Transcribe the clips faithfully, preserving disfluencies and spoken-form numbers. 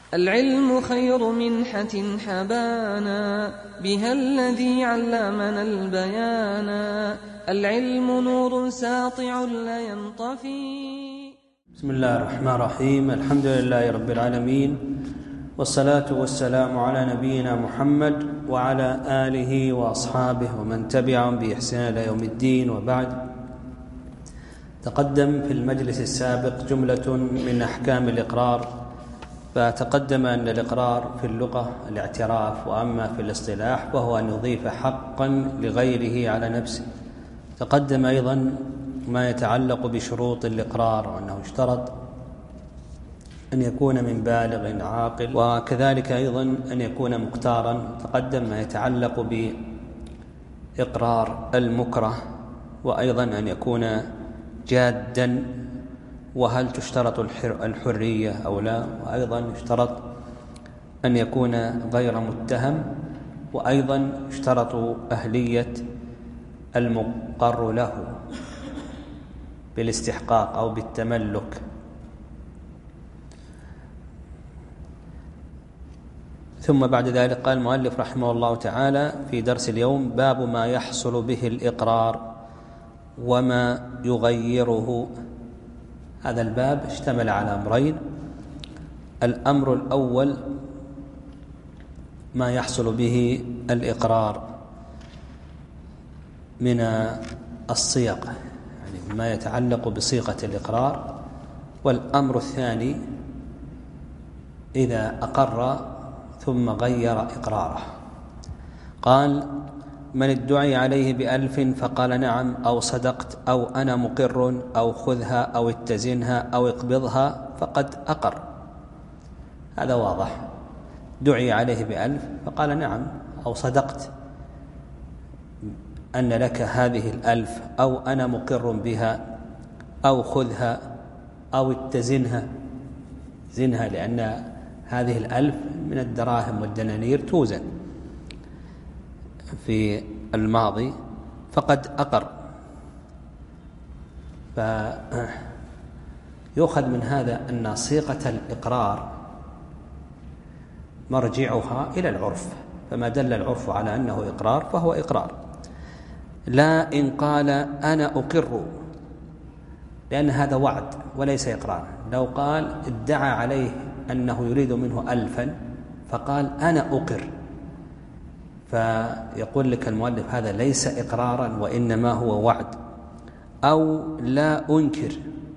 العلم خير منحة حبانا بها الذي علمنا البيانا. العلم نور ساطع لا ينطفي. بسم الله الرحمن الرحيم. الحمد لله رب العالمين، والصلاة والسلام على نبينا محمد وعلى آله وأصحابه ومن تبعهم بإحسان إلى يوم الدين، وبعد. تقدم في المجلس السابق جملة من أحكام الإقرار، فتقدم أن الإقرار في اللغة الاعتراف، وأما في الاصطلاح وهو أن يضيف حقا لغيره على نفسه. تقدم أيضا ما يتعلق بشروط الإقرار، وأنه اشترط أن يكون من بالغ عاقل، وكذلك أيضا أن يكون مختارا. تقدم ما يتعلق بإقرار المكره، وأيضا أن يكون جادا، وهل تشترط الحرية أو لا، وأيضا يشترط أن يكون غير متهم، وأيضا يشترط أهلية المقر له بالاستحقاق أو بالتملك. ثم بعد ذلك قال المؤلف رحمه الله تعالى في درس اليوم: باب ما يحصل به الإقرار وما يغيره. هذا الباب اشتمل على أمرين. الأمر الأول ما يحصل به الإقرار من الصيغ، يعني ما يتعلق بصيغة الإقرار. والأمر الثاني إذا أقر ثم غير إقراره. قال: من ادعي عليه بألف فقال نعم أو صدقت أو أنا مقر أو خذها أو اتزنها أو اقبضها فقد أقر. هذا واضح. دعي عليه بألف فقال نعم أو صدقت أن لك هذه الألف، أو أنا مقر بها، أو خذها، أو اتزنها. زنها لأن هذه الألف من الدراهم والدنانير توزن في الماضي، فقد أقر. فيؤخذ من هذا أن صيغة الإقرار مرجعها إلى العرف، فما دل العرف على أنه إقرار فهو إقرار. لا إن قال أنا أقر، لأن هذا وعد وليس إقرار. لو قال ادعى عليه أنه يريد منه ألفا فقال أنا أقر، فيقول لك المؤلف هذا ليس إقرارا وإنما هو وعد. أو لا أنكر،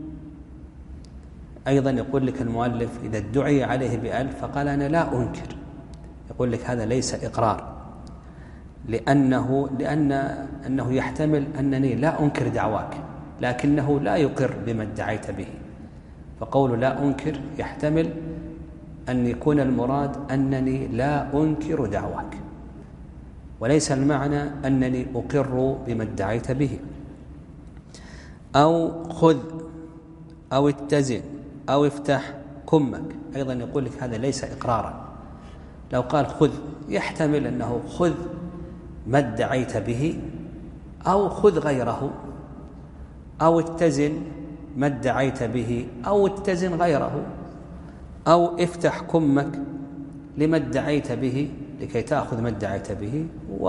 أيضا يقول لك المؤلف إذا ادعي عليه بألف فقال أنا لا أنكر، يقول لك هذا ليس إقرار، لأنه لأن أنه يحتمل أنني لا أنكر دعواك لكنه لا يقر بما ادعيت به. فقول لا أنكر يحتمل أن يكون المراد أنني لا أنكر دعواك، وليس المعنى أنني أقر بما ادعيت به. أو خذ أو اتزن أو افتح كمك، أيضا يقول لك هذا ليس إقرارا. لو قال خذ يحتمل أنه خذ ما ادعيت به، أو خذ غيره، أو اتزن ما ادعيت به أو اتزن غيره، أو افتح كمك لما ادعيت به لكي تأخذ ما ادعيت به، و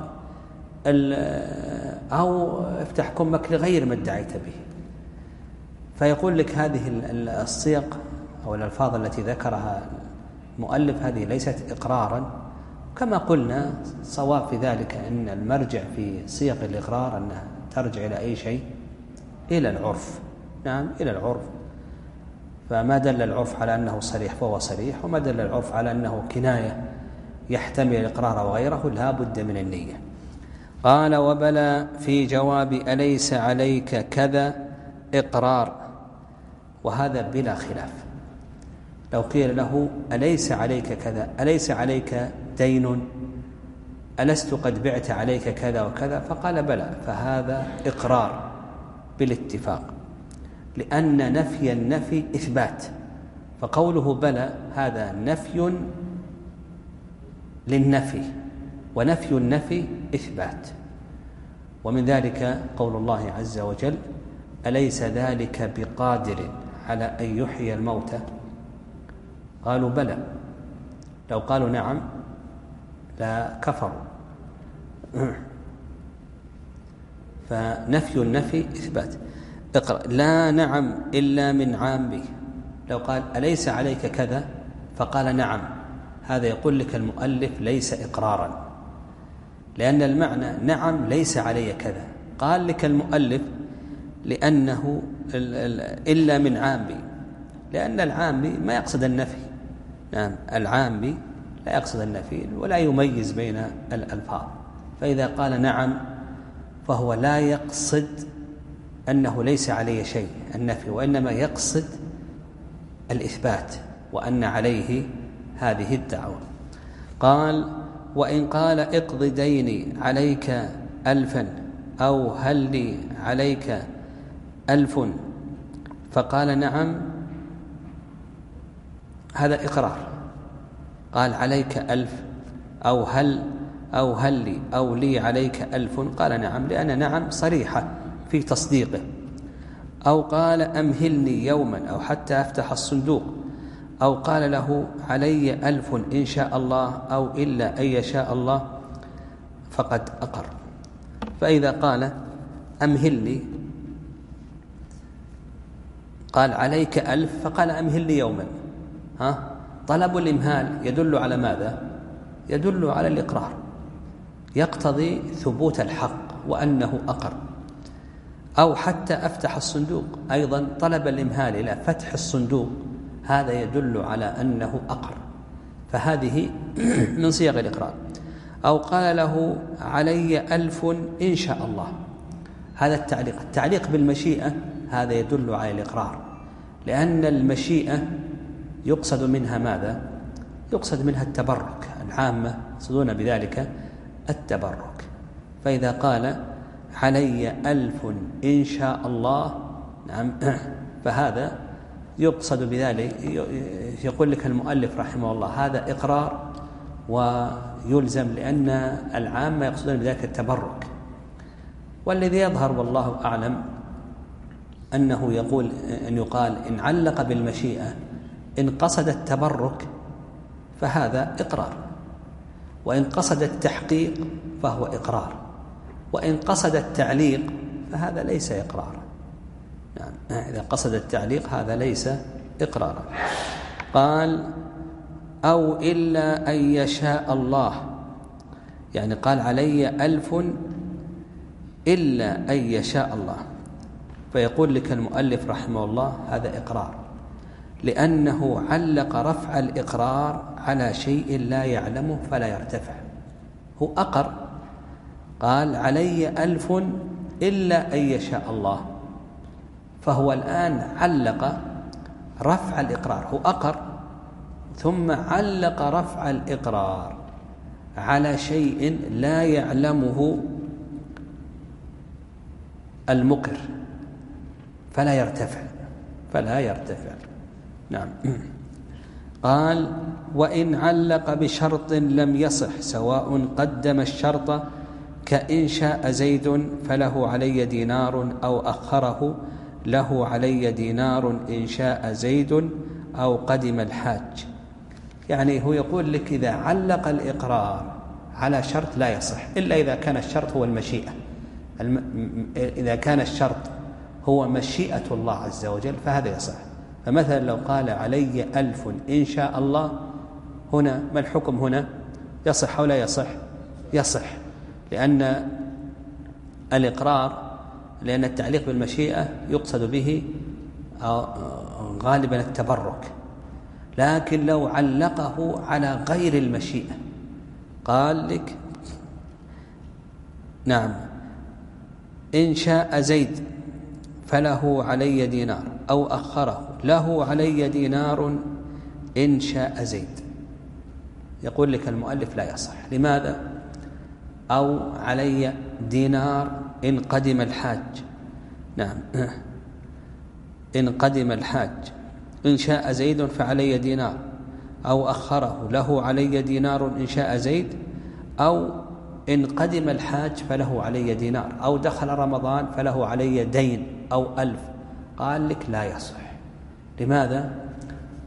أو افتح كمك لغير ما ادعيت به. فيقول لك هذه الصيغ أو الألفاظ التي ذكرها المؤلف هذه ليست إقرارا. كما قلنا صواب في ذلك أن المرجع في صيغ الإقرار أنها ترجع إلى أي شيء؟ إلى العرف. نعم، إلى العرف. فما دل العرف على أنه صريح فهو صريح، وما دل العرف على أنه كناية يحتمل الإقرار وغيره لا بد من النية. قال: وبلى في جواب أليس عليك كذا إقرار. وهذا بلا خلاف. لو قيل له أليس عليك كذا، أليس عليك دين، ألست قد بعت عليك كذا وكذا، فقال بلى، فهذا إقرار بالاتفاق، لأن نفي النفي إثبات. فقوله بلى هذا نفي للنفي، ونفي النفي إثبات. ومن ذلك قول الله عز وجل: أليس ذلك بقادر على أن يحيي الموتى قالوا بلى. لو قالوا نعم لا كفروا. فنفي النفي إثبات. اقرأ. لا نعم إلا من عامي. لو قال أليس عليك كذا فقال نعم، هذا يقول لك المؤلف ليس إقرارا، لأن المعنى نعم ليس علي كذا. قال لك المؤلف لأنه إلا من عامي، لأن العامي ما يقصد النفي. نعم، العامي لا يقصد النفي ولا يميز بين الألفاظ، فإذا قال نعم فهو لا يقصد أنه ليس عليه شيء النفي، وإنما يقصد الإثبات وأن عليه هذه الدعوة. قال وإن قال اقض ديني عليك ألفا أو هل لي عليك ألف فقال نعم، هذا إقرار. قال عليك ألف أو هل أو هل لي أو لي عليك ألف، قال نعم، لأن نعم صريحة في تصديقه. أو قال أمهلني يوما أو حتى أفتح الصندوق، أو قال له علي ألف إن شاء الله أو إلا أن يشاء الله، فقد أقر. فإذا قال أمهلني قال عليك ألف فقال أمهلني يوما، ها طلب الإمهال يدل على ماذا؟ يدل على الإقرار، يقتضي ثبوت الحق وأنه أقر. أو حتى أفتح الصندوق، أيضا طلب الإمهال إلى فتح الصندوق، هذا يدل على أنه أقر، فهذه من صيغ الإقرار. أو قال له علي ألف إن شاء الله، هذا التعليق. التعليق بالمشيئة هذا يدل على الإقرار، لأن المشيئة يقصد منها ماذا؟ يقصد منها التبرك، العامة يقصدون بذلك التبرك. فإذا قال علي ألف إن شاء الله، نعم، فهذا يقصد بذلك، يقول لك المؤلف رحمه الله هذا إقرار ويلزم، لأن العامة يقصدون بذلك التبرك. والذي يظهر والله أعلم أنه يقول أن يقال إن علق بالمشيئة إن قصد التبرك فهذا إقرار، وإن قصد التحقيق فهو إقرار، وإن قصد التعليق فهذا ليس إقرارا. يعني إذا قصد التعليق هذا ليس إقرارا. قال أو إلا أن يشاء الله، يعني قال علي ألف إلا أن يشاء الله، فيقول لك المؤلف رحمه الله هذا إقرار، لأنه علق رفع الإقرار على شيء لا يعلمه فلا يرتفع. هو أقر، قال علي ألف إلا أن يشاء الله، فهو الآن علق رفع الإقرار. هو أقر ثم علق رفع الإقرار على شيء لا يعلمه المقر فلا يرتفع فلا يرتفع نعم. قال وإن علق بشرط لم يصح سواء قدم الشرط كإن شاء زيد فله علي دينار أو أخره له علي دينار إن شاء زيد أو قدم الحاج. يعني هو يقول لك إذا علق الإقرار على شرط لا يصح إلا إذا كان الشرط هو المشيئة. إذا كان الشرط هو مشيئة الله عز وجل فهذا يصح. فمثلا لو قال علي ألف إن شاء الله، هنا ما الحكم هنا؟ يصح أو لا يصح؟ يصح، لأن الإقرار، لأن التعليق بالمشيئة يقصد به غالبا التبرك. لكن لو علقه على غير المشيئة قال لك نعم إن شاء زيد فله علي دينار أو أخره له علي دينار إن شاء زيد، يقول لك المؤلف لا يصح. لماذا؟ أو علي دينار إن قدم الحاج، نعم إن قدم الحاج إن شاء زيد فعلي دينار، أو أخره له علي دينار إن شاء زيد، أو إن قدم الحاج فله علي دينار، أو دخل رمضان فله علي دين أو ألف. قال لك لا يصح. لماذا؟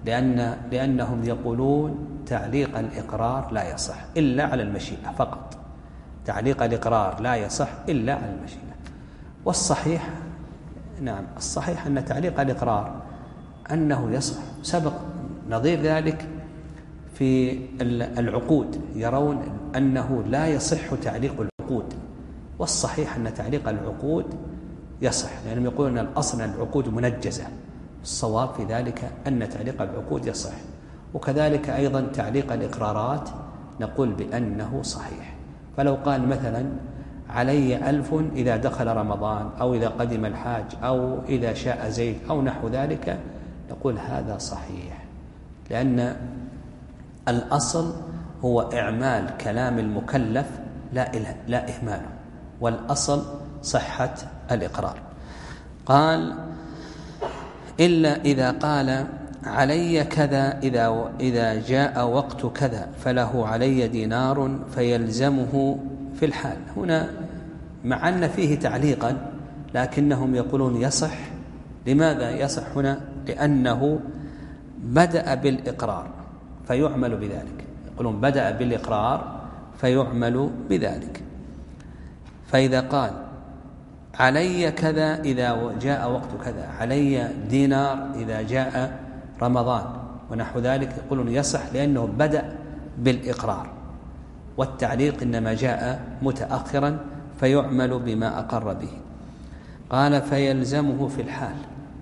لأن لأنهم يقولون تعليق الإقرار لا يصح إلا على المشيئة فقط، تعليق الإقرار لا يصح إلا على المشيئة. والصحيح نعم الصحيح أن تعليق الإقرار أنه يصح، سبق نظير ذلك في العقود، يرون أنه لا يصح تعليق العقود، والصحيح أن تعليق العقود يصح، لأنهم يقولون أن الأصل أن العقود منجزة، الصواب في ذلك أن تعليق العقود يصح. وكذلك أيضا تعليق الإقرارات نقول بأنه صحيح. فلو قال مثلا علي ألف إذا دخل رمضان أو إذا قدم الحاج أو إذا شاء زيد أو نحو ذلك، نقول هذا صحيح، لأن الأصل هو إعمال كلام المكلف لا لا إهماله، والأصل صحة الإقرار. قال إلا إذا قال علي كذا إذا إذا جاء وقت كذا فله علي دينار فيلزمه في الحال. هنا مع أن فيه تعليقا لكنهم يقولون يصح. لماذا يصح هنا؟ لأنه بدأ بالإقرار فيعمل بذلك، يقولون بدأ بالإقرار فيعمل بذلك. فإذا قال علي كذا إذا جاء وقت كذا، علي دينار إذا جاء رمضان ونحو ذلك، يقولون يصح لأنه بدأ بالإقرار، والتعليق إنما جاء متأخرا فيعمل بما أقر به. قال فيلزمه في الحال،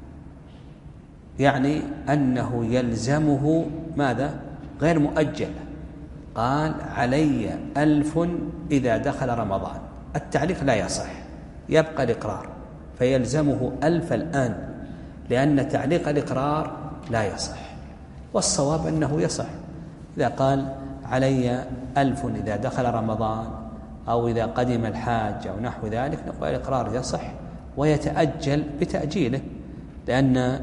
يعني أنه يلزمه ماذا؟ غير مؤجل. قال علي ألف إذا دخل رمضان، التعليق لا يصح، يبقى الإقرار، فيلزمه ألف الآن، لأن تعليق الإقرار لا يصح. والصواب أنه يصح. إذا قال علي ألف إذا دخل رمضان أو إذا قدم الحاج أو نحو ذلك، نقول الإقرار يصح ويتأجل بتأجيله، لأن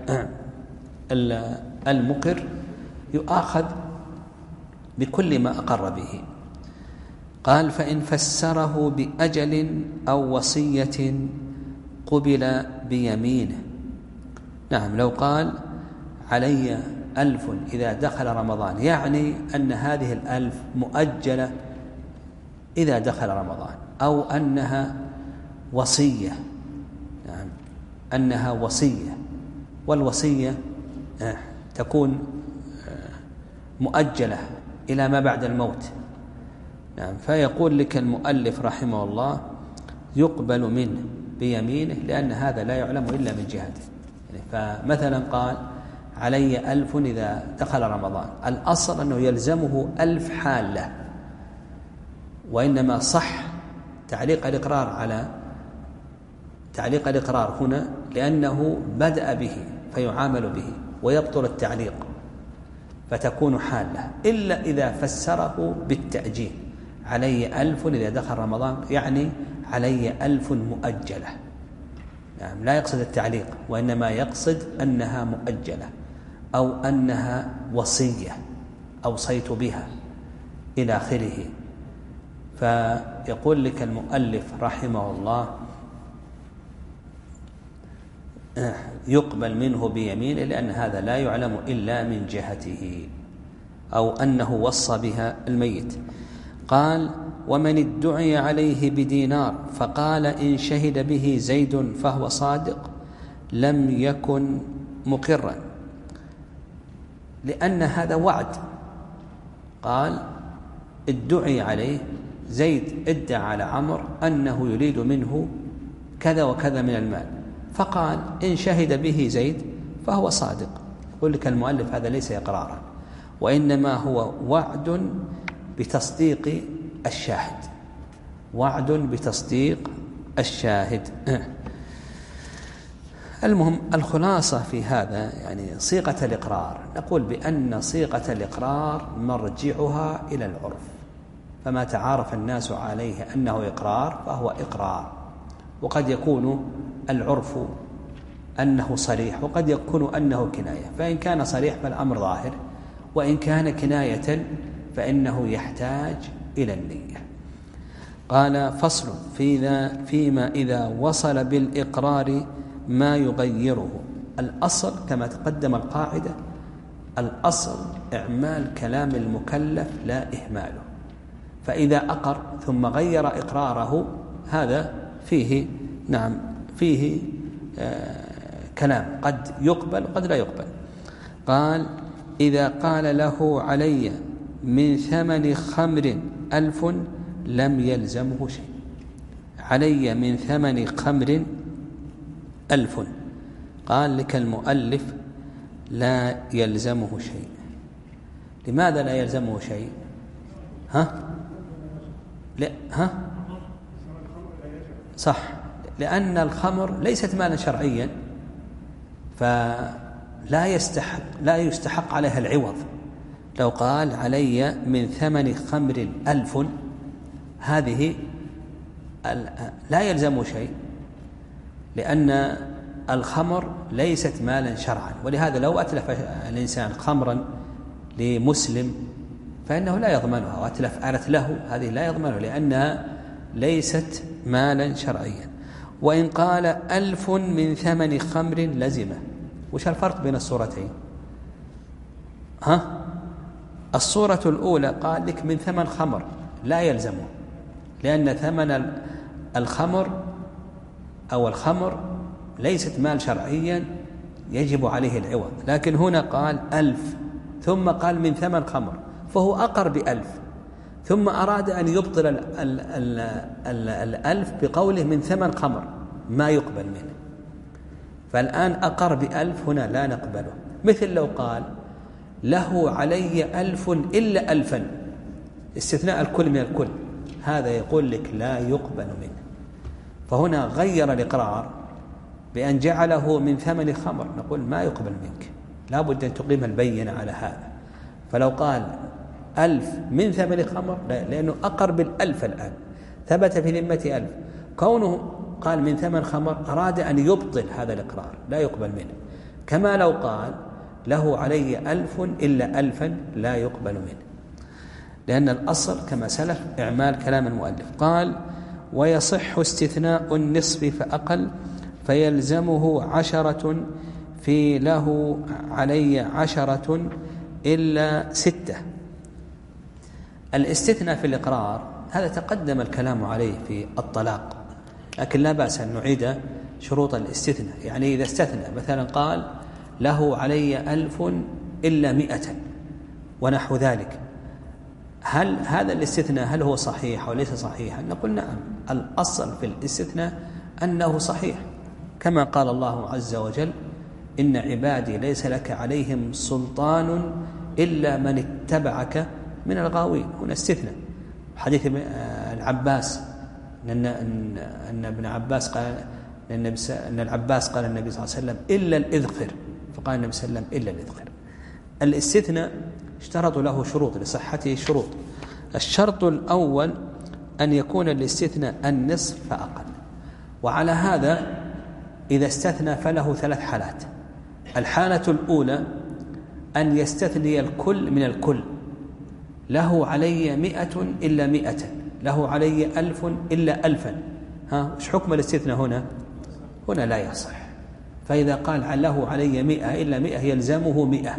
المقر يؤاخذ بكل ما أقر به. قال فإن فسره بأجل أو وصية قبل بيمينه. نعم، لو قال علي ألف إذا دخل رمضان، يعني أن هذه الألف مؤجلة إذا دخل رمضان، أو أنها وصية، نعم أنها وصية، والوصية تكون مؤجلة إلى ما بعد الموت. نعم، فيقول لك المؤلف رحمه الله يقبل منه بيمينه، لأن هذا لا يعلم إلا من جهته. فمثلا قال علي ألف إذا دخل رمضان، الأصل أنه يلزمه ألف حالة، وإنما صح تعليق الإقرار على تعليق الإقرار هنا لأنه بدأ به فيعامل به ويبطل التعليق فتكون حالة، إلا إذا فسره بالتأجيل، علي ألف إذا دخل رمضان يعني علي ألف مؤجلة. نعم، لا يقصد التعليق، وإنما يقصد أنها مؤجلة أو أنها وصية أوصيت بها إلى آخره. فيقول لك المؤلف رحمه الله يقبل منه بيمينه، لأن هذا لا يعلم إلا من جهته، أو أنه وصى بها الميت. قال ومن ادعي عليه بدينار فقال إن شهد به زيد فهو صادق لم يكن مقرا، لأن هذا وعد. قال ادعي عليه، زيد ادعى على عمرو أنه يريد منه كذا وكذا من المال، فقال إن شهد به زيد فهو صادق. يقول لك المؤلف هذا ليس إقرارا، وإنما هو وعد بتصديق الشاهد، وعد بتصديق الشاهد. المهم الخلاصة في هذا يعني صيغة الإقرار، نقول بأن صيغة الإقرار مرجعها إلى العرف، فما تعارف الناس عليه أنه إقرار فهو إقرار، وقد يكون العرف أنه صريح وقد يكون أنه كناية، فإن كان صريح فالأمر ظاهر، وإن كان كناية فإنه يحتاج إلى النية. قال فصل في فيما إذا وصل بالإقرار ما يغيره. الأصل كما تقدم القاعدة الأصل إعمال كلام المكلف لا إهماله، فإذا أقر ثم غير إقراره هذا فيه نعم فيه آه كلام قد يقبل قد لا يقبل. قال إذا قال له علي من ثمن خمر ألف لم يلزمه شيء. علي من ثمن خمر ألف، قال لك المؤلف لا يلزمه شيء. لماذا لا يلزمه شيء؟ ها؟ لا ها؟ صح، لأن الخمر ليست مالا شرعيا، فلا يستحق لا يستحق عليها العوض. لو قال علي من ثمن خمر ألف هذه لا يلزم شيء، لأن الخمر ليست مالا شرعا، ولهذا لو أتلف الإنسان خمرا لمسلم فإنه لا يضمنها، وأتلف آلة له هذه لا يضمنها لأنها ليست مالا شرعيا. وإن قال ألف من ثمن خمر لزمه. وش الفرق بين الصورتين؟ ها؟ الصورة الأولى قال لك من ثمن خمر لا يلزمه، لأن ثمن الخمر أو الخمر ليست مال شرعيا يجب عليه العوض، لكن هنا قال ألف ثم قال من ثمن خمر، فهو أقر بألف ثم أراد أن يبطل ال ال ال ال الألف بقوله من ثمن خمر، ما يقبل منه. فالآن أقر بألف هنا لا نقبله. مثل لو قال له علي ألف إلا ألفا، استثناء الكل من الكل، هذا يقول لك لا يقبل منه. فهنا غير الإقرار بأن جعله من ثمن خمر، نقول ما يقبل منك، لا بد أن تقيم البينة على هذا. فلو قال ألف من ثمن خمر لا، لأنه أقر بالألف الآن، ثبت في ذمة ألف. كونه قال من ثمن خمر أراد أن يبطل هذا الإقرار، لا يقبل منه. كما لو قال له علي ألف إلا ألفا لا يقبل منه، لأن الأصل كما سلف إعمال كلام المؤلف. قال ويصح استثناء النصف فأقل فيلزمه عشرة في له علي عشرة إلا ستة. الاستثناء في الإقرار هذا تقدم الكلام عليه في الطلاق، لكن لا بأس أن نعيد شروط الاستثناء. يعني إذا استثنى مثلا قال له علي ألف إلا مئة ونحو ذلك، هل هذا الاستثناء هل هو صحيح أو ليس صحيحا؟ نقول نعم، الأصل في الاستثناء أنه صحيح، كما قال الله عز وجل إن عبادي ليس لك عليهم سلطان إلا من اتبعك من الغاوين. هنا استثناء. حديث العباس أن أن ابن عباس قال أن العباس قال النبي صلى الله عليه وسلم إلا الإذخر، فقال النبي صلى الله عليه وسلم إلا الإذخر. الاستثناء اشترطوا له شروط لصحته شروط. الشرط الأول أن يكون الاستثناء النصف فأقل، وعلى هذا إذا استثنى فله ثلاث حالات. الحالة الأولى أن يستثني الكل من الكل، له علي مئة إلا مئة، له علي ألف إلا ألفا. ها وش حكم الاستثناء هنا؟ هنا لا يصح. فإذا قال له علي مئة إلا مئة يلزمه مئة،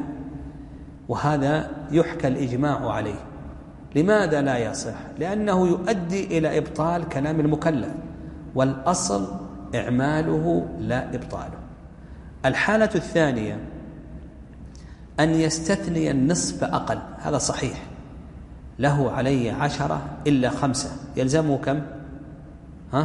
وهذا يحكى الإجماع عليه. لماذا لا يصح؟ لأنه يؤدي إلى إبطال كلام المكلف، والأصل إعماله لا إبطاله. الحالة الثانية أن يستثني النصف أقل، هذا صحيح، له علي عشرة إلا خمسة يلزمه كم؟ ها؟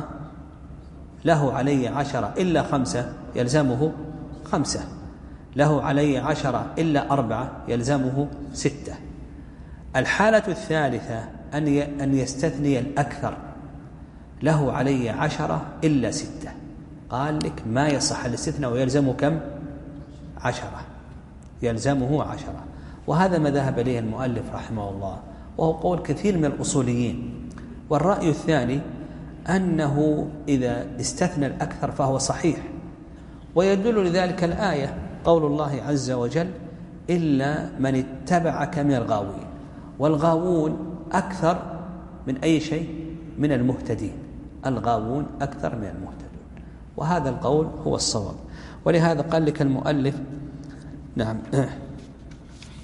له علي عشرة إلا خمسة يلزمه خمسة، له علي عشرة إلا أربعة يلزمه ستة. الحالة الثالثة أن يستثني الأكثر، له علي عشرة إلا ستة، قال لك ما يصح الاستثناء ويلزمه كم؟ عشرة، يلزمه عشرة. وهذا ما ذهب إليه المؤلف رحمه الله، وهو قول كثير من الأصوليين. والرأي الثاني أنه إذا استثنى الأكثر فهو صحيح، ويدل لذلك الآية قول الله عز وجل إلا من اتبعك من الغاوين. والغاوون أكثر من أي شيء؟ من المهتدين. الغاوون أكثر من المهتدين، وهذا القول هو الصواب. ولهذا قال لك المؤلف نعم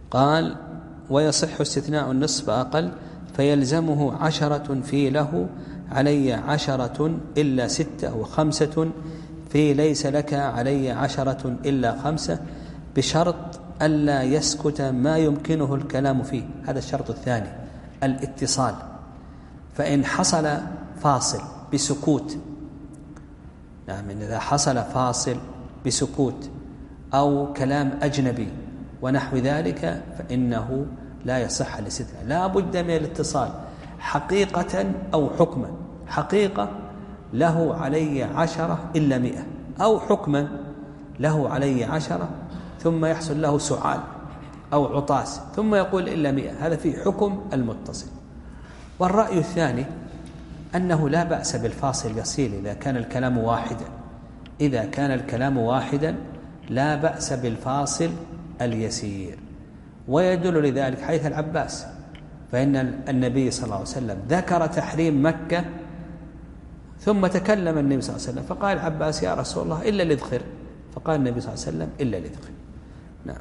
قال ويصح استثناء النصف أقل فيلزمه عشرة في له علي عشرة إلا ستة وخمسة في ليس لك علي عشرة إلا خمسة بشرط ألا يسكت ما يمكنه الكلام فيه. هذا الشرط الثاني الاتصال. فإن حصل فاصل بسكوت، نعم إذا حصل فاصل بسكوت أو كلام أجنبي ونحو ذلك فإنه لا يصح الاستثناء، لا بد من الاتصال حقيقة أو حكما. حقيقة له علي عشرة إلا مئة، أو حكما له علي عشرة ثم يحصل له سعال أو عطاس ثم يقول إلا مئة، هذا في حكم المتصل. والرأي الثاني أنه لا بأس بالفاصل يصير إذا كان الكلام واحدا، إذا كان الكلام واحدا لا بأس بالفاصل اليسير. ويدل لذلك حديث العباس، فإن النبي صلى الله عليه وسلم ذكر تحريم مكة ثم تكلم النبي صلى الله عليه وسلم فقال العباس يا رسول الله إلا الإذخر، فقال النبي صلى الله عليه وسلم إلا الإذخر. نعم.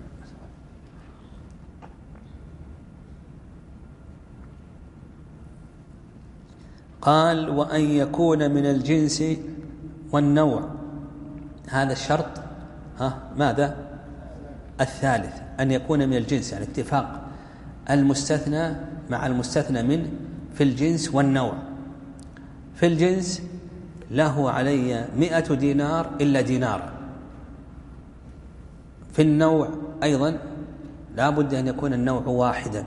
قال وأن يكون من الجنس والنوع، هذا الشرط ها ماذا؟ الثالث، أن يكون من الجنس، يعني اتفاق المستثنى مع المستثنى منه في الجنس والنوع. في الجنس له علي مئة دينار إلا دينار. في النوع أيضا لا بد أن يكون النوع واحدا،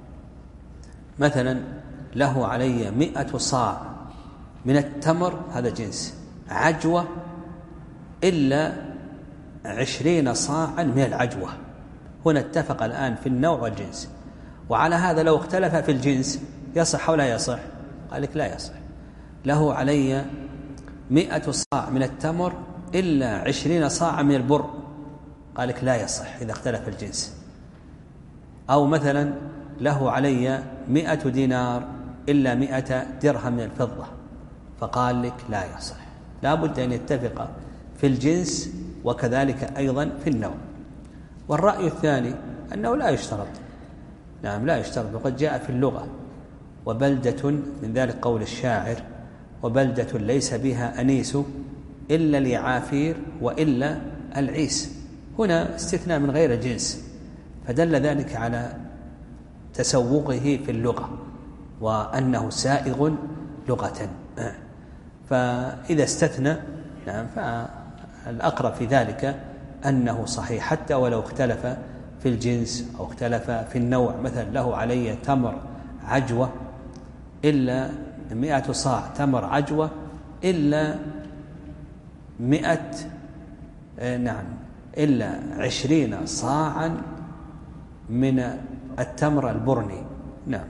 مثلا له علي مئة صاع من التمر، هذا جنس، عجوة إلا عشرين صاعا من العجوة. هنا اتفق الآن في النوع والجنس. وعلى هذا لو اختلف في الجنس يصح أو لا يصح؟ قال لك لا يصح. له علي مئة صاع من التمر إلا عشرين صاعا من البر، قال لك لا يصح إذا اختلف الجنس. أو مثلا له علي مئة دينار إلا مئة درهم من الفضة، فقال لك لا يصح. لا بد أن يتفق في الجنس وكذلك أيضا في النوع. والرأي الثاني أنه لا يشترط، نعم لا يشترط. وقد جاء في اللغة وبلدة، من ذلك قول الشاعر وبلدة ليس بها أنيس إلا اليعافير وإلا العيس. هنا استثناء من غير الجنس، فدل ذلك على تسوقه في اللغة وأنه سائغ لغة. فإذا استثنى نعم فالأقرب في ذلك أنه صحيح، حتى ولو اختلف في الجنس أو اختلف في النوع. مثلا له علي تمر عجوة إلا مئة صاع تمر عجوة إلا مئة نعم إلا عشرين صاعا من التمر البرني. نعم.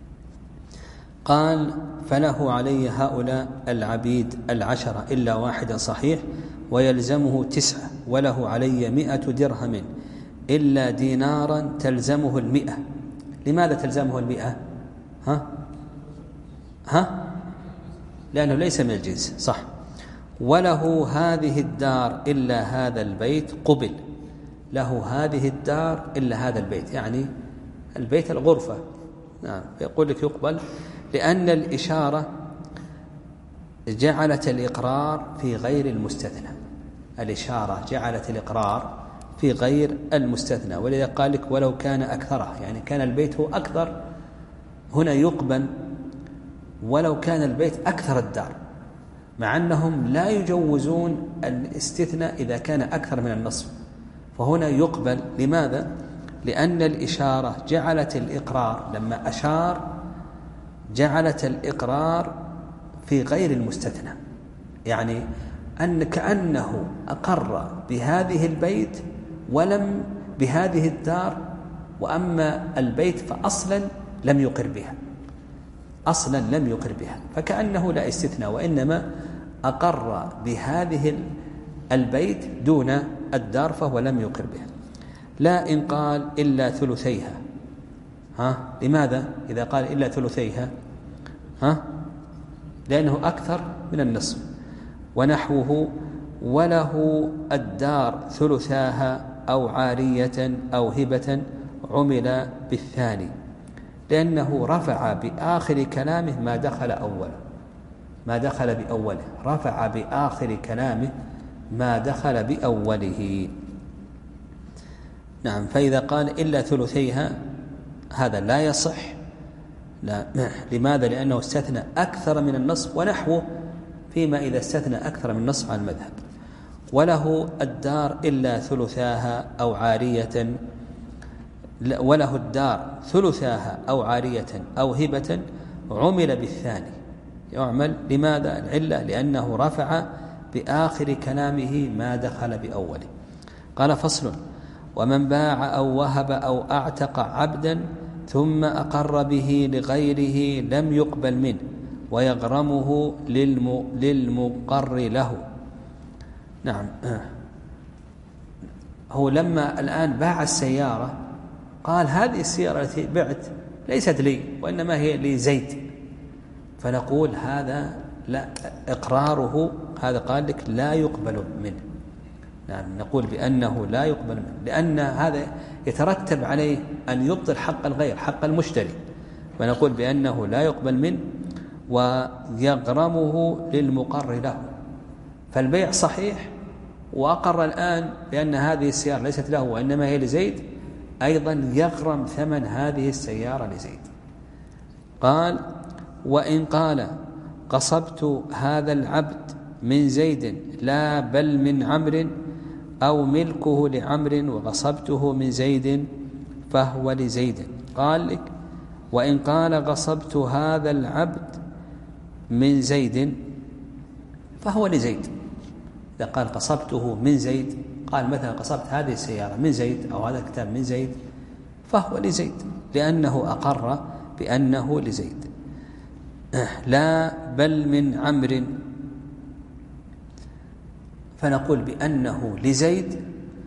قال فله علي هؤلاء العبيد العشرة إلا واحدا صحيح، ويلزمه تسعة، وله علي مئة درهم إلا دينارا تلزمه المئة. لماذا تلزمه المئة؟ ها؟ ها؟ لأنه ليس من الجنس، صح. وله هذه الدار إلا هذا البيت قبل، له هذه الدار إلا هذا البيت، يعني البيت الغرفة. نعم. يقول لك يقبل لأن الإشارة جعلت الإقرار في غير المستثنى. الإشارة جعلت الإقرار في غير المستثنى، ولذا قال لك ولو كان أكثره، يعني كان البيت هو أكثر، هنا يقبل ولو كان البيت أكثر الدار، مع أنهم لا يجوزون الاستثناء إذا كان أكثر من النصف، فهنا يقبل. لماذا؟ لأن الإشارة جعلت الإقرار، لما أشار جعلت الإقرار في غير المستثنى، يعني أن كأنه أقر بهذه البيت ولم بهذه الدار، وأما البيت فأصلا لم يقر بها، أصلا لم يقر بها، فكأنه لا استثناء، وإنما أقر بهذه البيت دون الدار فهو لم يقر بها. لا إن قال إلا ثلثيها. ها؟ لماذا إذا قال إلا ثلثيها؟ ها؟ لأنه أكثر من النصف. ونحوه وله الدار ثلثاها أو عارية أو هبة عمل بالثاني، لأنه رفع بآخر كلامه ما دخل أوله ما دخل بأوله رفع بآخر كلامه ما دخل بأوله. نعم. فإذا قال إلا ثلثيها هذا لا يصح. لا. لماذا؟ لأنه استثنى أكثر من النصف ونحوه فيما إذا استثنى أكثر من النصف عن المذهب. وله الدار إلا ثلثاها أو عارية وله الدار ثلثاها أو عارية أو هبة عمل بالثاني يعمل. لماذا؟ العلة لأنه رفع بآخر كلامه ما دخل بأوله. قال فصل: ومن باع أو وهب أو أعتق عبدا ثم أقر به لغيره لم يقبل منه ويغرمه للمقر له. نعم. هو لما الآن باع السيارة قال هذه السيارة التي بعت ليست لي وإنما هي لزيد، فنقول هذا لا إقراره هذا قال لك لا يقبل منه. نعم. نقول بأنه لا يقبل منه لأن هذا يترتب عليه أن يبطل حق الغير حق المشتري، فنقول بأنه لا يقبل منه ويغرمه للمقر له. فالبيع صحيح وأقر الآن بأن هذه السيارة ليست له وإنما هي لزيد، أيضا يغرم ثمن هذه السيارة لزيد. قال: وإن قال قصبت هذا العبد من زيد لا بل من عمرو أو ملكه لعمرو وغصبته من زيد فهو لزيد. قال لك: وإن قال غصبت هذا العبد من زيد فهو لزيد. إذا قال قصبته من زيد، قال مثلا قصبت هذه السيارة من زيد أو هذا الكتاب من زيد، فهو لزيد لأنه أقر بأنه لزيد. لا بل من عمرو، فنقول بأنه لزيد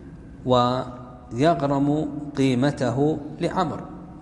ويغرم قيمته لعمر،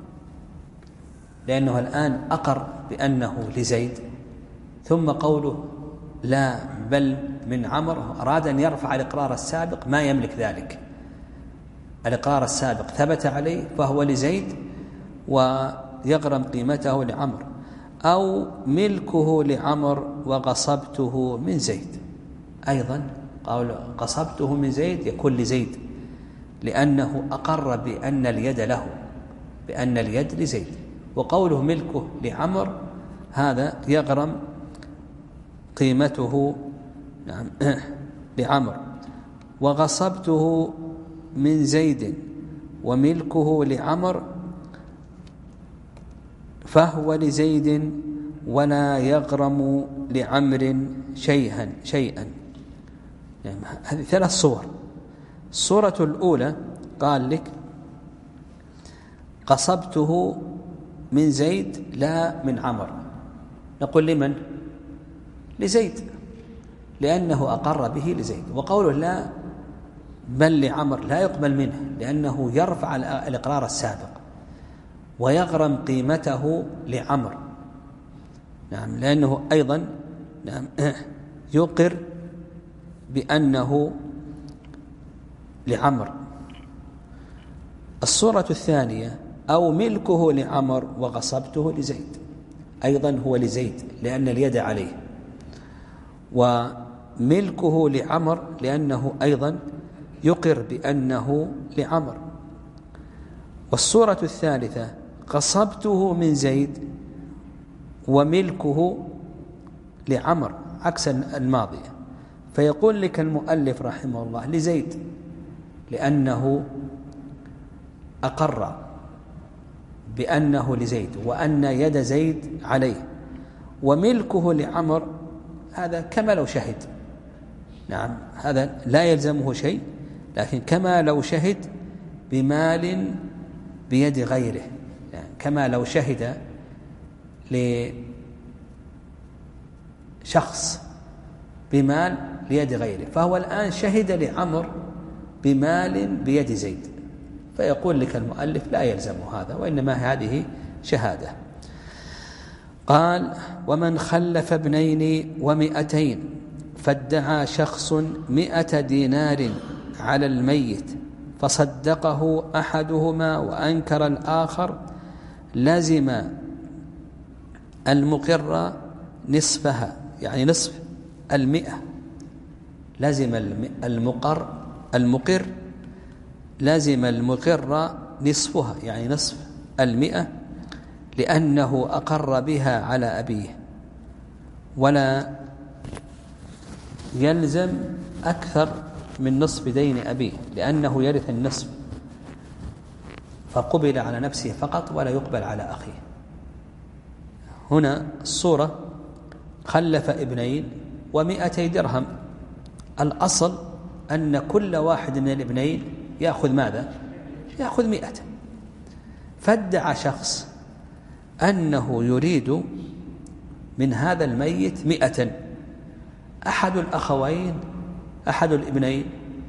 لأنه الآن أقر بأنه لزيد، ثم قوله لا بل من عمر أراد أن يرفع الإقرار السابق ما يملك ذلك. الإقرار السابق ثبت عليه فهو لزيد ويغرم قيمته لعمر، أو ملكه لعمر وغصبته من زيد، أيضا قال غصبته من زيد يكون لزيد لأنه أقر بأن اليد له بأن اليد لزيد. وقوله ملكه لعمر هذا يغرم قيمته نعم لعمر، وغصبته من زيد وملكه لعمر فهو لزيد ولا يغرم لعمر شيئا شيئا. يعني هذه ثلاث صور. الصورة الأولى قال لك قصبته من زيد لا من عمر، نقول لمن؟ لزيد لأنه أقر به لزيد. وقوله لا بل لعمر لا يقبل منه لأنه يرفع الإقرار السابق ويغرم قيمته لعمر، نعم، لأنه أيضا نعم يقر بأنه لعمر. الصورة الثانية أو ملكه لعمر وغصبته لزيد، أيضا هو لزيد لأن اليد عليه، وملكه لعمر لأنه أيضا يقر بأنه لعمر. والصورة الثالثة غصبته من زيد وملكه لعمر عكس الماضية، فيقول لك المؤلف رحمه الله لزيد لأنه أقر بأنه لزيد وأن يد زيد عليه، وملكه لعمر هذا كما لو شهد، نعم، هذا لا يلزمه شيء لكن كما لو شهد بمال بيد غيره، يعني كما لو شهد لشخص بمال بيد غيره، فهو الآن شهد لعمر بمال بيد زيد، فيقول لك المؤلف لا يلزم هذا وإنما هذه شهادة. قال: ومن خلف ابنين ومئتين فادعى شخص مئة دينار على الميت فصدقه أحدهما وأنكر الآخر لزم المقر نصفها، يعني نصف المئة. لزم المقر المقر لازم المقر نصفها، يعني نصف المئة، لأنه أقر بها على أبيه، ولا يلزم أكثر من نصف دين أبيه لأنه يرث النصف، فقبل على نفسه فقط ولا يقبل على أخيه. هنا الصورة خلف ابنين ومئتي درهم، الأصل أن كل واحد من الابنين يأخذ ماذا؟ يأخذ مئة. فادعى شخص أنه يريد من هذا الميت مئة، أحد الأخوين أحد الابنين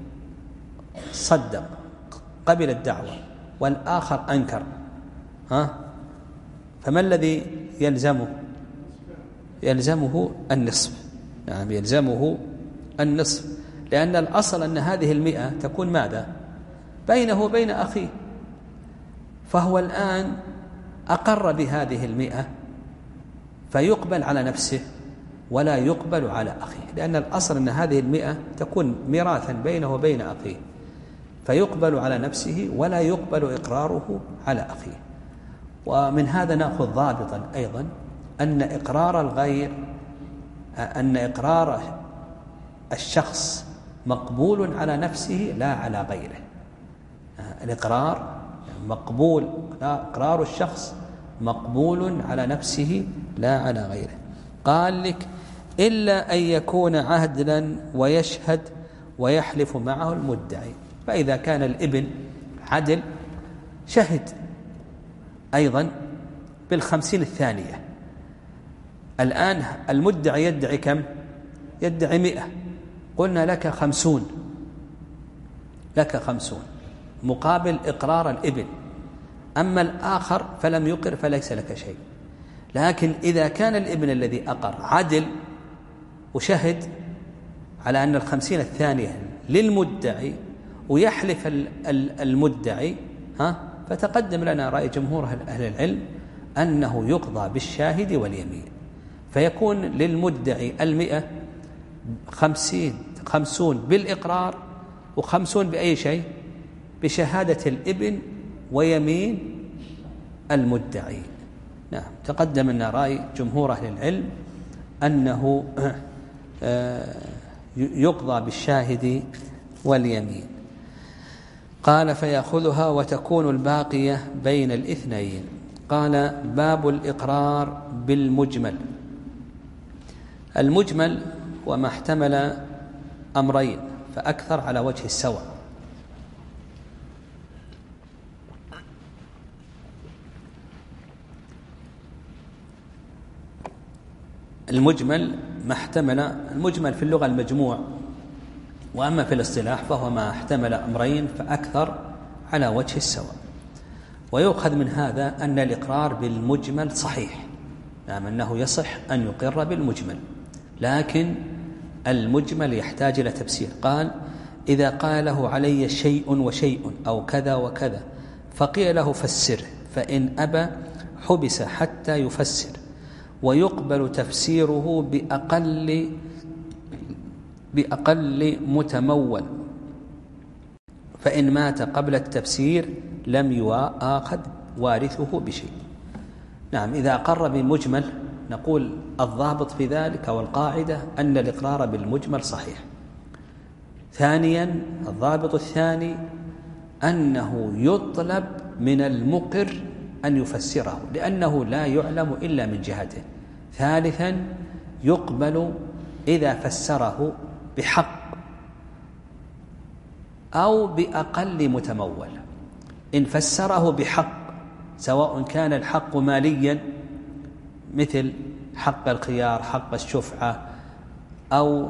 صدق قبل الدعوة والآخر أنكر، ها؟ فما الذي يلزمه؟ يلزمه النصف. نعم، يلزمه النصف، لأن الأصل أن هذه المئة تكون ماذا؟ بينه وبين أخيه، فهو الآن أقر بهذه المئة فيقبل على نفسه ولا يقبل على أخيه، لأن الأصل أن هذه المئة تكون ميراثا بينه وبين أخيه، فيقبل على نفسه ولا يقبل إقراره على أخيه. ومن هذا نأخذ ضابطا أيضا أن إقرار الغير أن إقرار الشخص مقبول على نفسه لا على غيره. الإقرار مقبول، إقرار الشخص مقبول على نفسه لا على غيره. قال لك إلا أن يكون عدلا ويشهد ويحلف معه المدعي. فإذا كان الابن عدل شهد أيضا بالخمسين الثانية. الآن المدعي يدعي كم؟ يدعي مئة، قلنا لك خمسون، لك خمسون مقابل إقرار الابن. أما الآخر فلم يقر فليس لك شيء. لكن إذا كان الابن الذي أقر عدل وشهد على أن الخمسين الثانية للمدعي ويحلف المدعي، ها، فتقدم لنا رأي جمهور أهل العلم أنه يقضى بالشاهد واليمين، فيكون للمدعي المئة خمسين خمسون بالإقرار وخمسون بأي شيء؟ بشهادة الابن ويمين المدعي. نعم، تقدم لنا رأي جمهور أهل العلم أنه يقضى بالشاهد واليمين. قال فيأخذها وتكون الباقية بين الاثنين. قال باب الإقرار بالمجمل. المجمل وما احتمل أمرين فأكثر على وجه السواء. المجمل ما احتمل، المجمل في اللغة المجموع، وأما في الاصطلاح فهو ما احتمل أمرين فأكثر على وجه السواء. ويؤخذ من هذا أن الإقرار بالمجمل صحيح، نعم أنه يصح أن يقر بالمجمل، لكن المجمل يحتاج إلى تفسير. قال إذا قال له علي شيء وشيء أو كذا وكذا فقيل له فسره، فإن أبى حبس حتى يفسر، ويقبل تفسيره بأقل بأقل متمول، فإن مات قبل التفسير لم يؤاخذ وارثه بشيء. نعم، إذا أقر بمجمل نقول الضابط في ذلك والقاعدة أن الإقرار بالمجمل صحيح. ثانيا، الضابط الثاني أنه يطلب من المقر أن يفسره لأنه لا يعلم إلا من جهته. ثالثا، يقبل إذا فسره بحق أو بأقل متمول. إن فسره بحق سواء كان الحق ماليا مثل حق الخيار، حق الشفعة، أو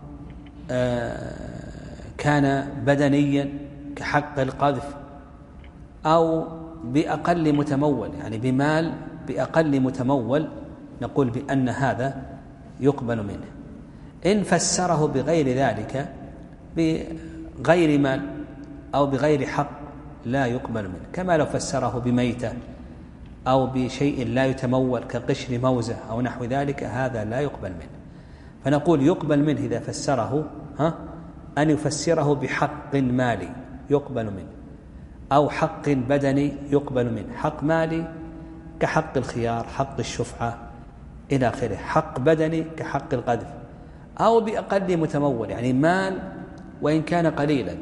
كان بدنيا كحق القذف، أو بأقل متمول يعني بمال بأقل متمول، نقول بأن هذا يقبل منه. إن فسره بغير ذلك بغير مال أو بغير حق لا يقبل منه، كما لو فسره بميتة أو بشيء لا يتمول كقشر موزة أو نحو ذلك، هذا لا يقبل منه. فنقول يقبل منه إذا فسره ها أن يفسره بحق مالي يقبل منه، أو حق بدني يقبل منه. حق مالي كحق الخيار، حق الشفعة إلى آخره. حق بدني كحق القذف، أو بأقل متمول، يعني مال وإن كان قليلا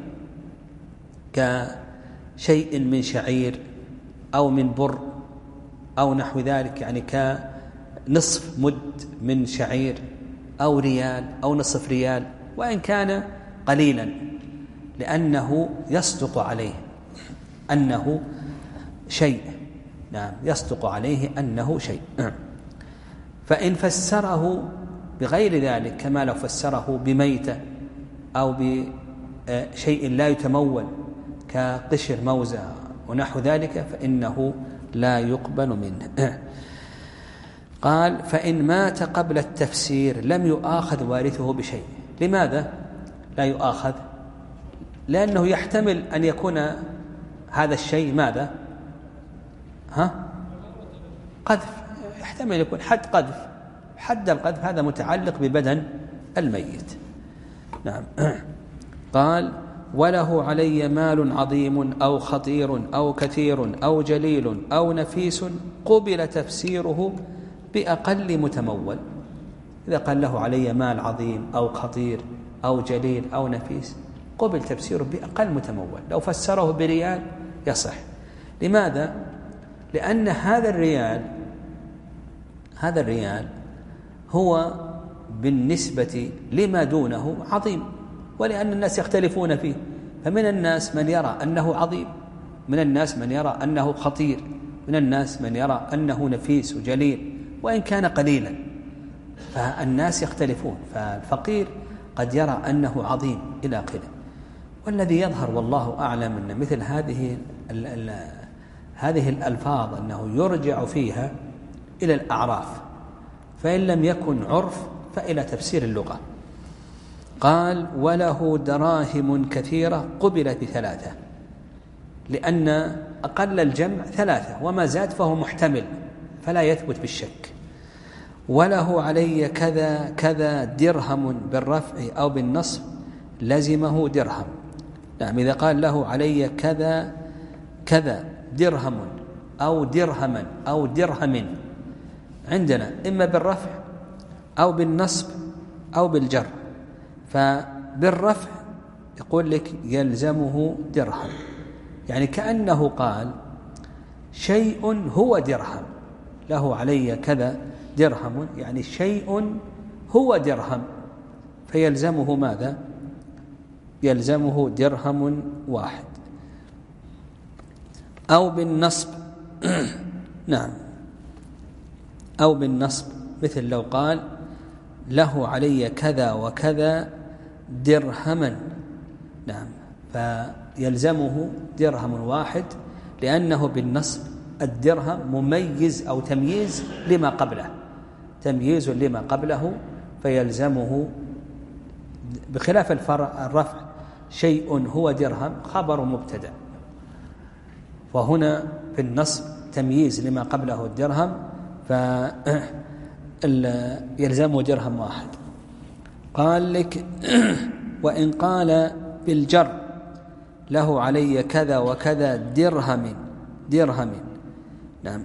كشيء من شعير أو من بر أو نحو ذلك، يعني كنصف مد من شعير أو ريال أو نصف ريال، وإن كان قليلا، لأنه يصدق عليه أنه شيء. نعم، يصدق عليه أنه شيء. فإن فسره بغير ذلك، كما لو فسره بميتة أو بشيء لا يتمول كقشر موزة ونحو ذلك، فإنه لا يقبل منه. قال: فإن مات قبل التفسير لم يؤاخذ وارثه بشيء. لماذا لا يؤاخذ؟ لأنه يحتمل أن يكون هذا الشيء ماذا؟ ها؟ قذف، يحتمل يكون حد قذف. حد القذف هذا متعلق ببدن الميت. نعم. قال: وله علي مال عظيم أو خطير أو كثير أو جليل أو نفيس قبل تفسيره بأقل متمول. إذا قال له علي مال عظيم أو خطير أو جليل أو نفيس، قبل تفسيره بأقل متمول. لو فسره بريال يصح. لماذا؟ لأن هذا الريال هذا الريال هو بالنسبة لما دونه عظيم، ولأن الناس يختلفون فيه. فمن الناس من يرى أنه عظيم، من الناس من يرى أنه خطير، من الناس من يرى أنه نفيس وجليل وإن كان قليلا. فالناس يختلفون، فالفقير قد يرى أنه عظيم إلى آخره. والذي يظهر والله أعلم أن مثل هذه ال ال هذه الألفاظ أنه يرجع فيها إلى الأعراف، فإن لم يكن عرف فإلى تفسير اللغة. قال: وله دراهم كثيرة قبلت بثلاثة، لأن أقل الجمع ثلاثة وما زاد فهو محتمل فلا يثبت بالشك. وله علي كذا كذا درهم بالرفع أو بالنصب لزمه درهم. نعم، إذا قال له علي كذا كذا درهم أو درهما أو درهم، عندنا إما بالرفع أو بالنصب أو بالجر. فبالرفع يقول لك يلزمه درهم، يعني كأنه قال شيء هو درهم. له علي كذا درهم يعني شيء هو درهم، فيلزمه ماذا؟ يلزمه درهم واحد. أو بالنصب نعم، أو بالنصب، مثل لو قال له علي كذا وكذا درهما، نعم، فيلزمه درهم واحد، لأنه بالنصب الدرهم مميز أو تمييز لما قبله، تمييز لما قبله، فيلزمه. بخلاف الرفع شيء هو درهم خبر مبتدأ، وهنا في النصب تمييز لما قبله الدرهم، فيلزمه درهم واحد. قال لك: وإن قال بالجر له علي كذا وكذا درهم درهم نعم،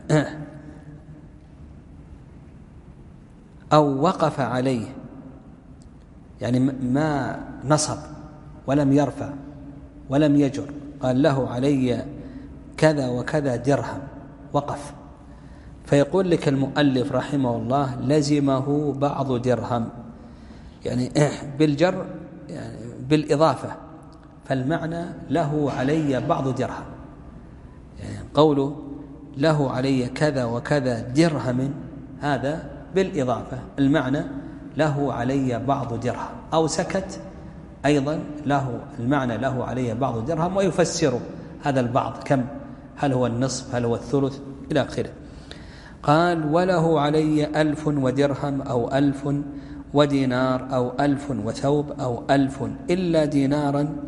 أو وقف عليه، يعني ما نصب ولم يرفع ولم يجر، قال له علي كذا وكذا درهم وقف، فيقول لك المؤلف رحمه الله لزمه بعض درهم، يعني بالجر يعني بالإضافة، فالمعنى له علي بعض درهم. يعني قوله له علي كذا وكذا درهم هذا بالإضافة، المعنى له علي بعض درهم. أو سكت أيضا له المعنى له علي بعض درهم، ويفسر هذا البعض كم، هل هو النصف هل هو الثلث إلى آخره. قال: وله علي ألف ودرهم أو ألف ودينار أو ألف وثوب أو ألف إلا دينارا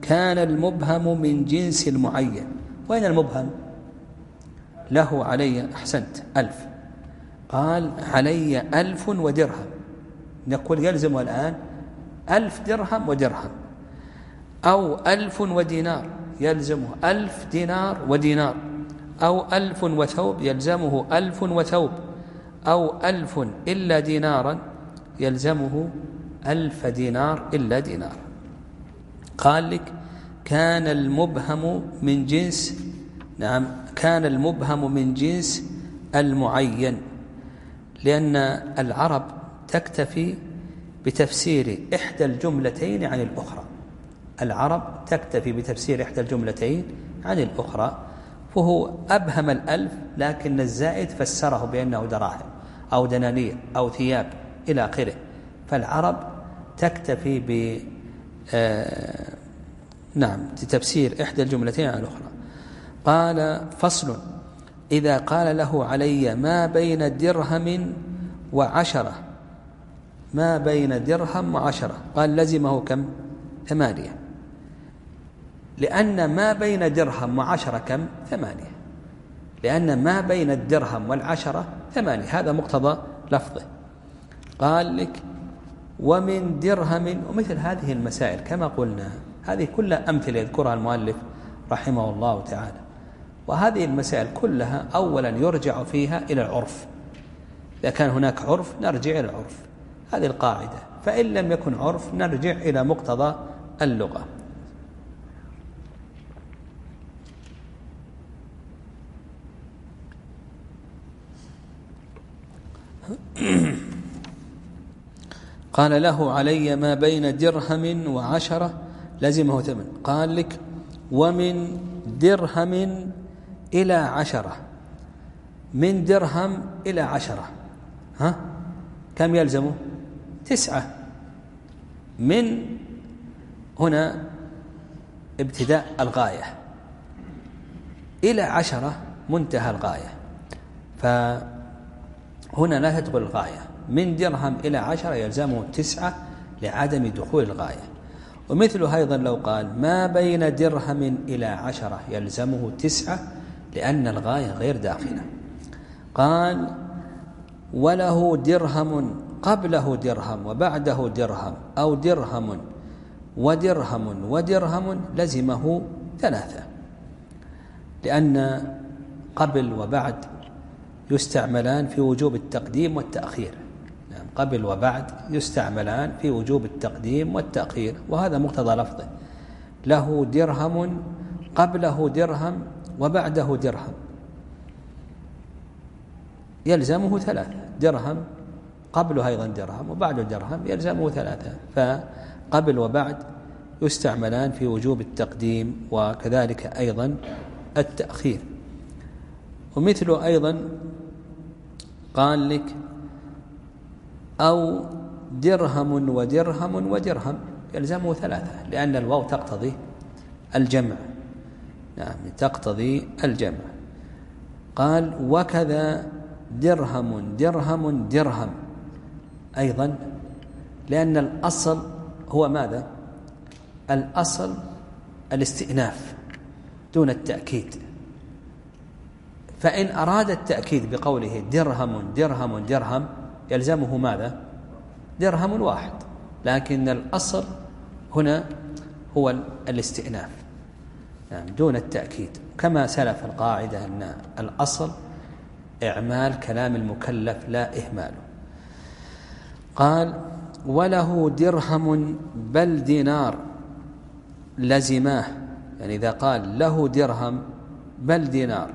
كان المبهم من جنس المعين. وين المبهم؟ له علي، أحسنت، ألف. قال علي ألف ودرهم، نقول يلزم الآن ألف درهم ودرهم، أو ألف ودينار يلزمه ألف دينار ودينار، أو ألف وثوب يلزمه ألف وثوب، أو ألف إلا دينارا يلزمه ألف دينار إلا دينار. قال لك كان المبهم من جنس، نعم، كان المبهم من جنس المعين، لأن العرب تكتفي بتفسير إحدى الجملتين عن الأخرى. العرب تكتفي بتفسير إحدى الجملتين عن الأخرى، فهو أبهم الألف لكن الزائد فسره بأنه دراهم أو دنانير أو ثياب إلى آخره. فالعرب تكتفي ب آه نعم تفسير إحدى الجملتين عن الأخرى. قال فصل: إذا قال له علي ما بين درهم وعشرة، ما بين درهم وعشرة، قال لزمه كم؟ ثمانية، لأن ما بين درهم وعشرة كم؟ ثمانية، لأن ما بين الدرهم والعشرة ثمانية، هذا مقتضى لفظه. قال لك ومن درهم، ومثل هذه المسائل كما قلنا هذه كلها أمثلة يذكرها المؤلف رحمه الله تعالى، وهذه المسائل كلها أولا يرجع فيها إلى العرف. إذا كان هناك عرف نرجع إلى العرف، هذه القاعدة. فإن لم يكن عرف نرجع إلى مقتضى اللغة. قال له علي ما بين درهم وعشرة لزمه ثمن. قال لك ومن درهم إلى عشرة، من درهم إلى عشرة ها كم يلزمه؟ تسعة. من هنا ابتداء الغاية، إلى عشرة منتهى الغاية، فهنا لا تدخل الغاية. من درهم إلى عشرة يلزمه تسعة لعدم دخول الغاية. ومثل أيضا لو قال ما بين درهم إلى عشرة يلزمه تسعة لأن الغاية غير داخلة. قال وله درهم قبله درهم وبعده درهم، أو درهم ودرهم ودرهم لزمه ثلاثة، لأن قبل وبعد يستعملان في وجوب التقديم والتأخير. يعني قبل وبعد يستعملان في وجوب التقديم والتأخير، وهذا مقتضى لفظه. له درهم قبله درهم وبعده درهم يلزمه ثلاثة، درهم قبله أيضا درهم وبعده درهم يلزمه ثلاثة. فقبل وبعد يستعملان في وجوب التقديم وكذلك أيضا التأخير. ومثل أيضا قال لك أو درهم ودرهم ودرهم يلزمه ثلاثة، لأن الواو تقتضي الجمع، نعم تقتضي الجمع. قال وكذا درهم درهم درهم أيضا، لأن الأصل هو ماذا؟ الأصل الاستئناف دون التأكيد، فإن أراد التأكيد بقوله درهم درهم درهم يلزمه ماذا؟ درهم واحد، لكن الأصل هنا هو الاستئناف يعني دون التأكيد، كما سلف القاعدة أن الأصل إعمال كلام المكلف لا إهماله. قال وله درهم بل دينار لزماه، يعني إذا قال له درهم بل دينار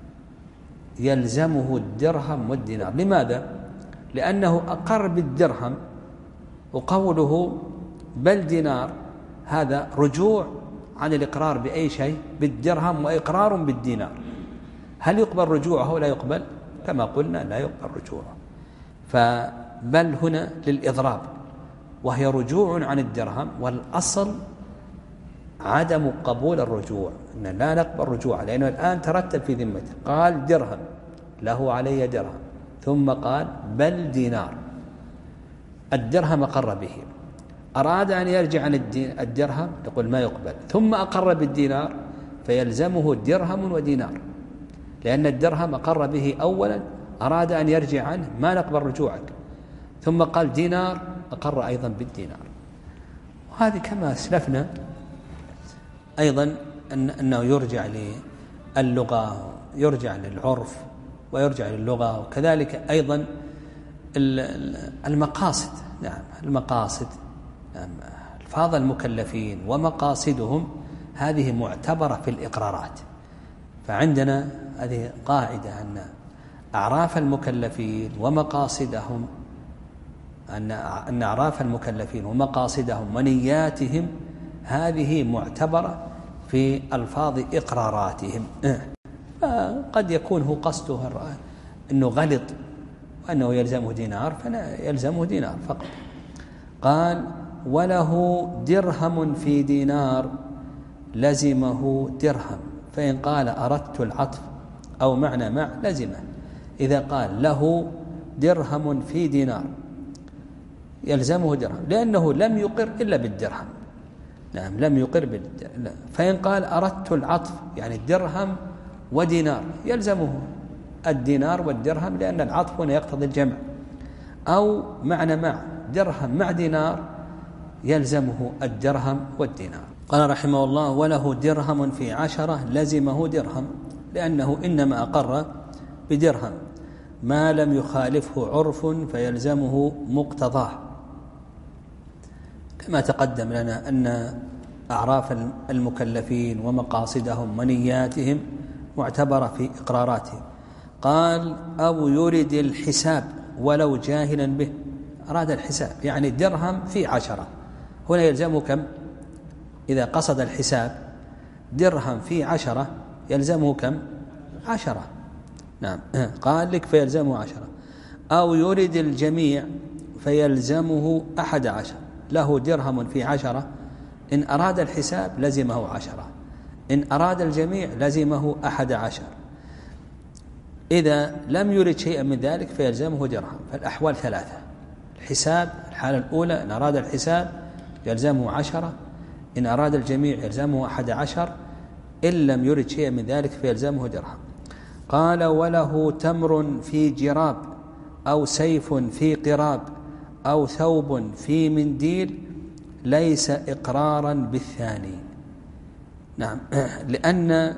يلزمه الدرهم والدينار. لماذا؟ لأنه أقر بالدرهم، وقوله بل دينار هذا رجوع عن الإقرار بأي شيء بالدرهم وإقرار بالدينار. هل يقبل رجوعه ولا يقبل؟ كما قلنا لا يقبل رجوعه. فبل هنا للإضراب، وهي رجوع عن الدرهم، والأصل عدم قبول الرجوع، إن لا نقبل رجوعه، لأنه الآن ترتب في ذمته. قال درهم له علي درهم، ثم قال بل دينار، الدرهم أقر به، أراد أن يرجع عن الدرهم يقول ما يقبل، ثم أقر بالدينار فيلزمه درهم ودينار، لأن الدرهم أقر به أولا، أراد أن يرجع عنه ما نقبل رجوعك، ثم قال دينار أقر أيضا بالدينار. وهذه كما أسلفنا أيضا أن أنه يرجع للغة، يرجع للعرف ويرجع للغة، وكذلك أيضا المقاصد. نعم المقاصد، نعم ألفاظ المكلفين ومقاصدهم هذه معتبرة في الإقرارات. فعندنا هذه قاعدة أن أعراف المكلفين ومقاصدهم أن أن أعراف المكلفين ومقاصدهم ونياتهم هذه معتبرة في ألفاظ إقراراتهم. قد يكون هو قصده أنه غلط وأنه يلزمه دينار فيلزمه دينار فقط. قال وله درهم في دينار لزمه درهم، فإن قال أردت العطف أو معنى مع لزمه. إذا قال له درهم في دينار يلزمه درهم، لأنه لم يقر إلا بالدرهم. نعم لم يقر بالدرهم. فإن قال أردت العطف يعني الدرهم ودينار يلزمه الدينار والدرهم، لأن العطف هنا يقتضي الجمع. أو معنى مع درهم مع دينار يلزمه الدرهم والدينار. قال رحمه الله وله درهم في عشرة لزمه درهم، لأنه إنما أقر بدرهم ما لم يخالفه عرف فيلزمه مقتضاه. كما تقدم لنا أن أعراف المكلفين ومقاصدهم ونياتهم معتبرة في إقراراتهم. قال أو يرد الحساب ولو جاهلا به، أراد الحساب يعني درهم في عشرة، هنا يلزمه كم؟ إذا قصد الحساب درهم في عشرة يلزمه كم؟ عشرة. نعم قال لك فيلزمه عشرة. أو يرد الجميع فيلزمه أحد عشر، له درهم في عشرة، إن أراد الحساب لزمه عشرة، إن أراد الجميع لزمه أحد عشر. إذا لم يرد شيئا من ذلك فيلزمه درهم. فالأحوال ثلاثة: الحساب الحالة الأولى إن أراد الحساب يلزمه عشرة، إن أراد الجميع يلزمه أحد عشر، إن لم يرد شيئا من ذلك فيلزمه درهم. قال وله تمر في جراب أو سيف في قراب أو ثوب في منديل ليس إقرارا بالثاني. نعم لأن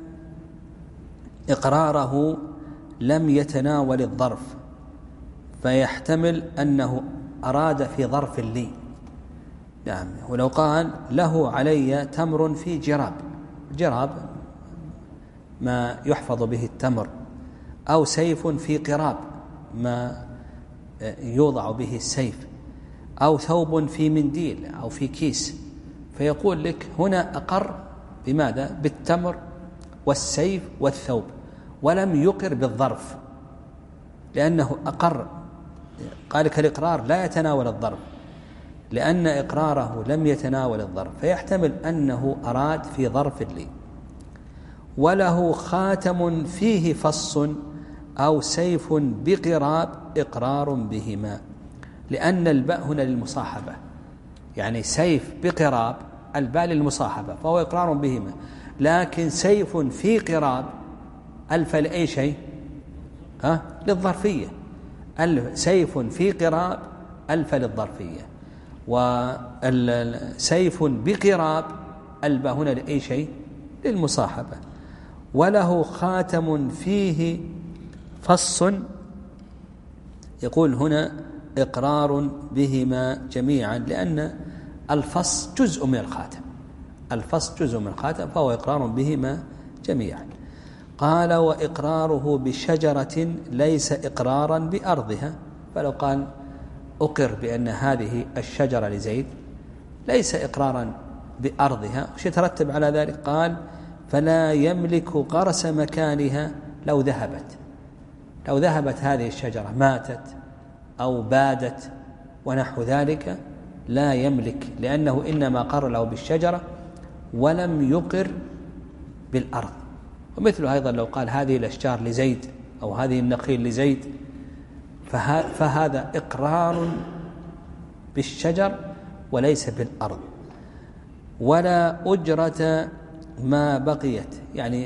إقراره لم يتناول الظرف، فيحتمل أنه أراد في ظرف لي. نعم ولو قال له علي تمر في جراب، جراب ما يحفظ به التمر، أو سيف في قراب ما يوضع به السيف، أو ثوب في منديل أو في كيس، فيقول لك هنا أقر بماذا؟ بالتمر والسيف والثوب، ولم يقر بالظرف، لأنه أقر. قال لك الإقرار لا يتناول الظرف، لأن إقراره لم يتناول الظرف، فيحتمل أنه أراد في ظرف لي. وله خاتم فيه فص أو سيف بقراب إقرار بهما، لأن الباء هنا للمصاحبة، يعني سيف بقراب الباء للمصاحبة فهو إقرار بهما. لكن سيف في قراب ألف لأي شيء؟ ها؟ للظرفية. سيف في قراب ألف للظرفية، والسيف بقراب الباء هنا لأي شيء؟ للمصاحبة. وله خاتم فيه فص، يقول هنا إقرار بهما جميعا، لأن الفص جزء من الخاتم، الفص جزء من الخاتم فهو إقرار بهما جميعا. قال وإقراره بشجرة ليس إقرارا بأرضها، فلو قال أقر بأن هذه الشجرة لزيد ليس إقرارا بأرضها، وش يترتب على ذلك؟ قال فلا يملك غرس مكانها لو ذهبت، لو ذهبت هذه الشجرة ماتت أو بادت ونحو ذلك لا يملك، لأنه إنما قر له بالشجرة ولم يقر بالأرض. ومثله أيضا لو قال هذه الأشجار لزيد أو هذه النخيل لزيد، فهذا إقرار بالشجر وليس بالأرض، ولا أجرة ما بقيت، يعني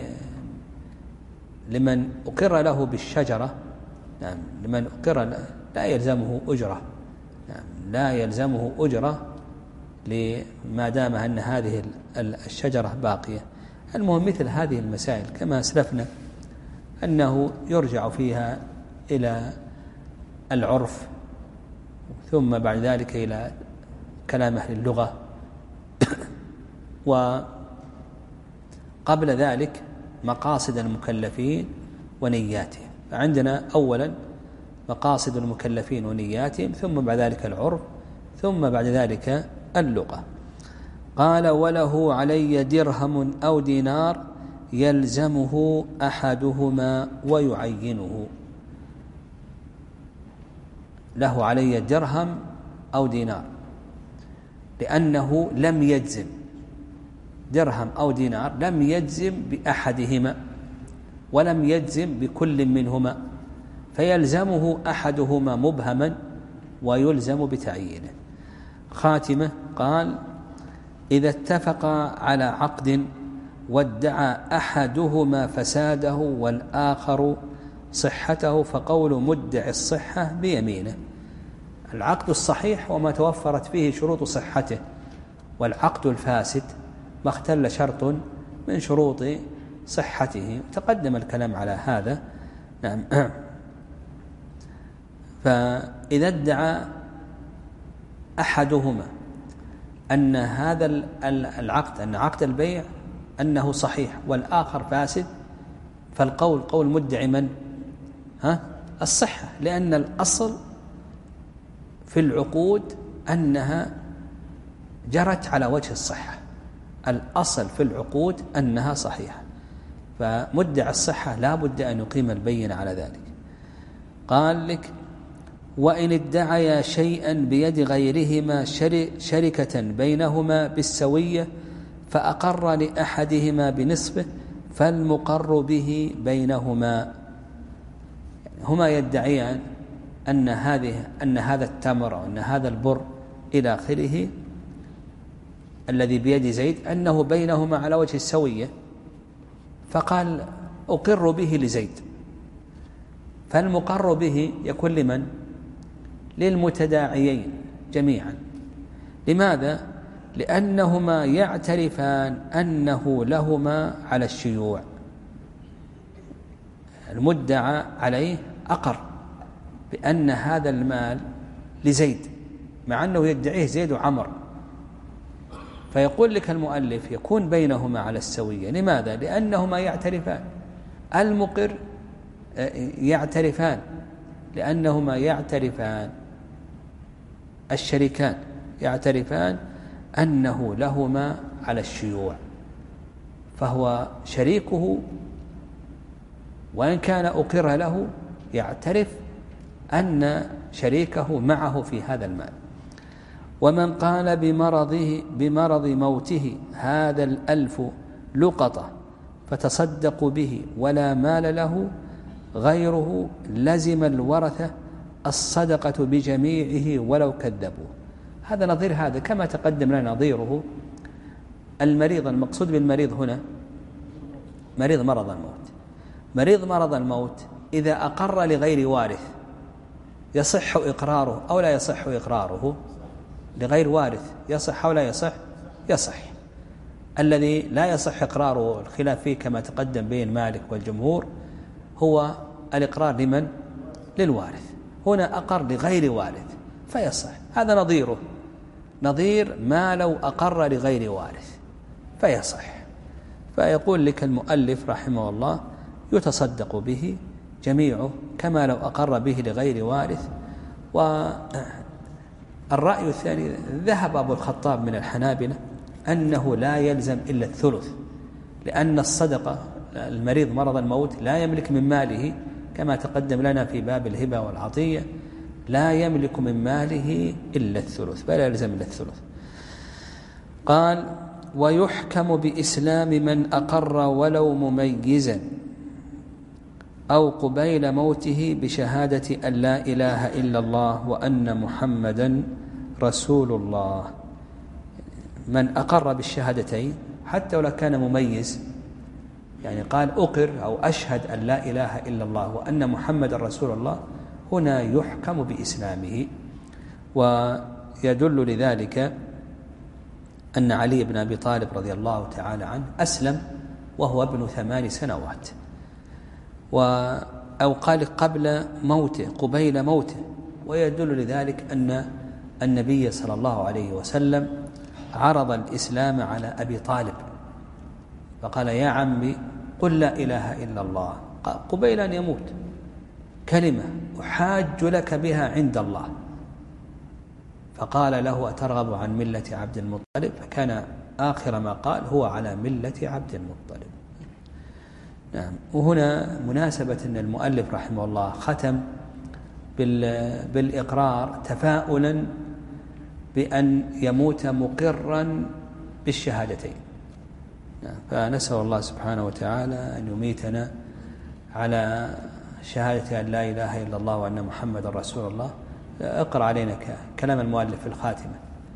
لمن أقر له بالشجرة، نعم لمن أقر لا يلزمه أجرة، نعم لا يلزمه أجرة لما دام أن هذه الشجرة باقية. المهم مثل هذه المسائل كما أسلفنا أنه يرجع فيها إلى العرف، ثم بعد ذلك إلى كلام أهل اللغة، وقبل ذلك مقاصد المكلفين ونياتهم. فعندنا أولا مقاصد المكلفين ونياتهم، ثم بعد ذلك العرف، ثم بعد ذلك اللغة. قال: وله علي درهم أو دينار يلزمه أحدهما ويعينه. له علي درهم أو دينار، لأنه لم يجزم، درهم أو دينار لم يجزم بأحدهما ولم يجزم بكل منهما، فيلزمه أحدهما مبهما ويلزم بتعيينه. خاتمة. قال: إذا اتفقا على عقد وادعى أحدهما فساده والآخر صحته، فقول مدعي الصحة بيمينه. العقد الصحيح وما توفرت فيه شروط صحته، والعقد الفاسد ما اختل شرط من شروط صحته، تقدم الكلام على هذا. نعم. فإذا ادعى أحدهما أن هذا العقد، أن عقد البيع أنه صحيح والآخر فاسد، فالقول قول مدعي من؟ ها؟ الصحة، لأن الأصل في العقود أنها جرت على وجه الصحة، الأصل في العقود أنها صحيحة، فمدعي الصحة لا بد أن يقيم البينة على ذلك. قال لك: وإن ادعيا شيئا بيد غيرهما شركة بينهما بالسوية فأقر لأحدهما بنصفه فالمقر به بينهما. هما يدعيان أن هذه أن هذا التمر أو أن هذا البر إلى آخره الذي بيد زيد أنه بينهما على وجه السوية، فقال أقر به لزيد، فالمقر به يكون لمن؟ للمتداعيين جميعا. لماذا؟ لأنهما يعترفان أنه لهما على الشيوع. المدعى عليه أقر بأن هذا المال لزيد، مع أنه يدعيه زيد وعمر، فيقول لك المؤلف يكون بينهما على السوية. لماذا؟ لأنهما يعترفان، المقر يعترفان، لأنهما يعترفان الشريكان يعترفان أنه لهما على الشيوع، فهو شريكه وإن كان أقر له يعترف أن شريكه معه في هذا المال. ومن قال بمرضه بمرض موته هذا الألف لقطة فتصدقوا به ولا مال له غيره لزم الورثة الصدقة بجميعه ولو كذبوا. هذا نظير هذا، كما تقدم لنا نظيره المريض. المقصود بالمريض هنا مريض مرض الموت. مريض مرض الموت إذا أقر لغير وارث يصح إقراره أو لا يصح إقراره؟ لغير وارث يصح أو لا يصح؟ يصح. الذي لا يصح إقراره الخلاف فيه كما تقدم بين مالك والجمهور هو الإقرار لمن؟ للوارث. هنا أقر لغير وارث فيصح. هذا نظيره، نظير ما لو أقر لغير وارث فيصح. فيقول لك المؤلف رحمه الله يتصدق به جميعه كما لو أقر به لغير وارث. والرأي الثاني ذهب أبو الخطاب من الحنابلة أنه لا يلزم إلا الثلث، لأن الصدقة المريض مرض الموت لا يملك من ماله كما تقدم لنا في باب الهبة والعطية، لا يملك من ماله إلا الثلث، فلا يلزم إلا الثلث. قال: ويحكم بإسلام من أقر ولو مميزا أو قبيل موته بشهادة أن لا إله إلا الله وأن محمدا رسول الله. من أقر بالشهادتين حتى ولو كان مميز، يعني قال أقر أو أشهد أن لا إله إلا الله وأن محمد رسول الله، هنا يحكم بإسلامه. ويدل لذلك أن علي بن أبي طالب رضي الله تعالى عنه أسلم وهو ابن ثمان سنوات، و أو قال قبل موته قبيل موته. ويدل لذلك أن النبي صلى الله عليه وسلم عرض الإسلام على أبي طالب فقال يا عمي قل لا إله إلا الله قبيل أن يموت، كلمة أحاج لك بها عند الله. فقال له أترغب عن ملة عبد المطلب؟ فكان آخر ما قال هو على ملة عبد المطلب. نعم. وهنا مناسبة أن المؤلف رحمه الله ختم بالإقرار تفاؤلا بأن يموت مقرا بالشهادتين. نعم. فنسأل الله سبحانه وتعالى أن يميتنا على شهادة أن لا إله إلا الله وأن محمد رسول الله. اقرأ علينا كلام المؤلف في الخاتمة.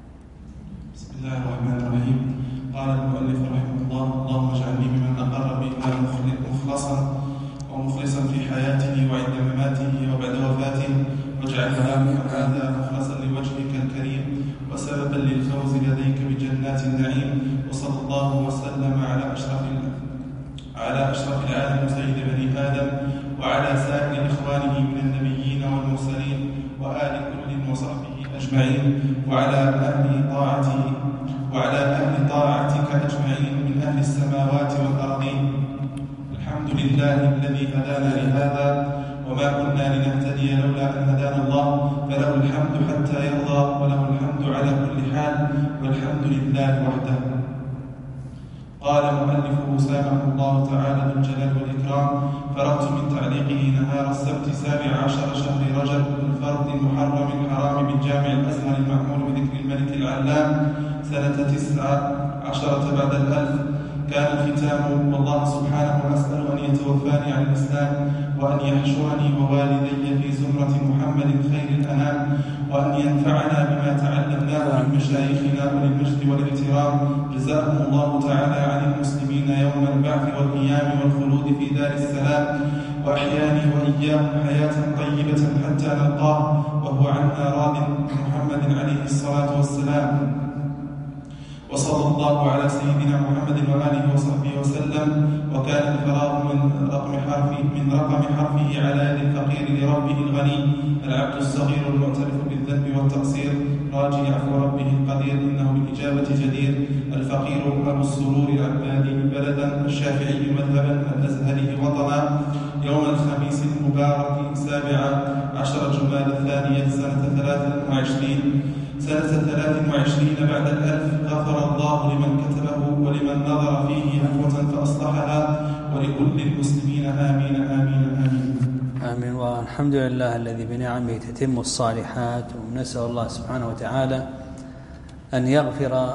بسم الله الرحمن الرحيم. قال المؤلف رحمه الله: اللهم اجعلني ممن أقر بك مخلصا ومخلصا في حياته وعند مماته وبعد وفاته، واجعل هذا مخلصا لوجهك الكريم وسببا للفوز لديك بجنات النعيم. وصلى الله وسلم على أشرف على أشرف العالم سيد بني آدم وعلى سائر إخوانه من النبيين والمرسلين وآل كل وصحبه أجمعين، وعلى أهل طاعته وعلى أهل طاعتك أجمعين من أهل السماوات والأرضين. الحمد لله الذي هدانا لهذا وما كنا لنهتدي لولا أن هدانا الله، فله الحمد حتى يرضى وله الحمد على كل حال، والحمد لله وحده. قال مؤلفه سامحه الله تعالى ذو الجلال والإكرام: فرغت من تعليقه نهار السبت سابع عشر شهر رجب الفرد المحرم الحرام بالجامع الأزهر المعمول بذكر الملك العلام سنة تسعة عشرة بعد الألف. كان الختام: والله سبحانه أسأل أن يتوفاني على الإسلام وأن يحشرني ووالدي في زمرة محمد خير الأنام، وأن ينفعنا بما تعلمناه من مشايخنا أولي المجد والاحترام. جزاهم الله تعالى عن المسلمين يوم البعث والقيام والخلود في دار السلام، وأحياني وإياهم حياة طيبة حتى نلقاه وهو عنا راض محمد عليه الصلاة والسلام. وصلى الله على سيدنا محمد وآله وصحبه وسلم. وكان الفراغ من رقم حرفه من رقم حرفه على يد الفقير لربه الغني، العبد الصغير المعترف بالذنب والتقصير، راجي عفو ربه القدير، إنه بالإجابة جدير. الفقير أبو السرور العبادي بلدا، الشافعي مذهبا، الأزهري وطنا. يوم الخميس المبارك سابع عشر جماد الثانية سنة ثلاث وعشرين سنة ثلاث وعشرين بعد الألف. غفر الله لمن كتبه ولمن نظر فيه عفوة فأصلحها، ولكل المسلمين آمين آمين آمين آمين. والحمد لله الذي بنعمه تتم الصالحات. ونسأل الله سبحانه وتعالى أن يغفر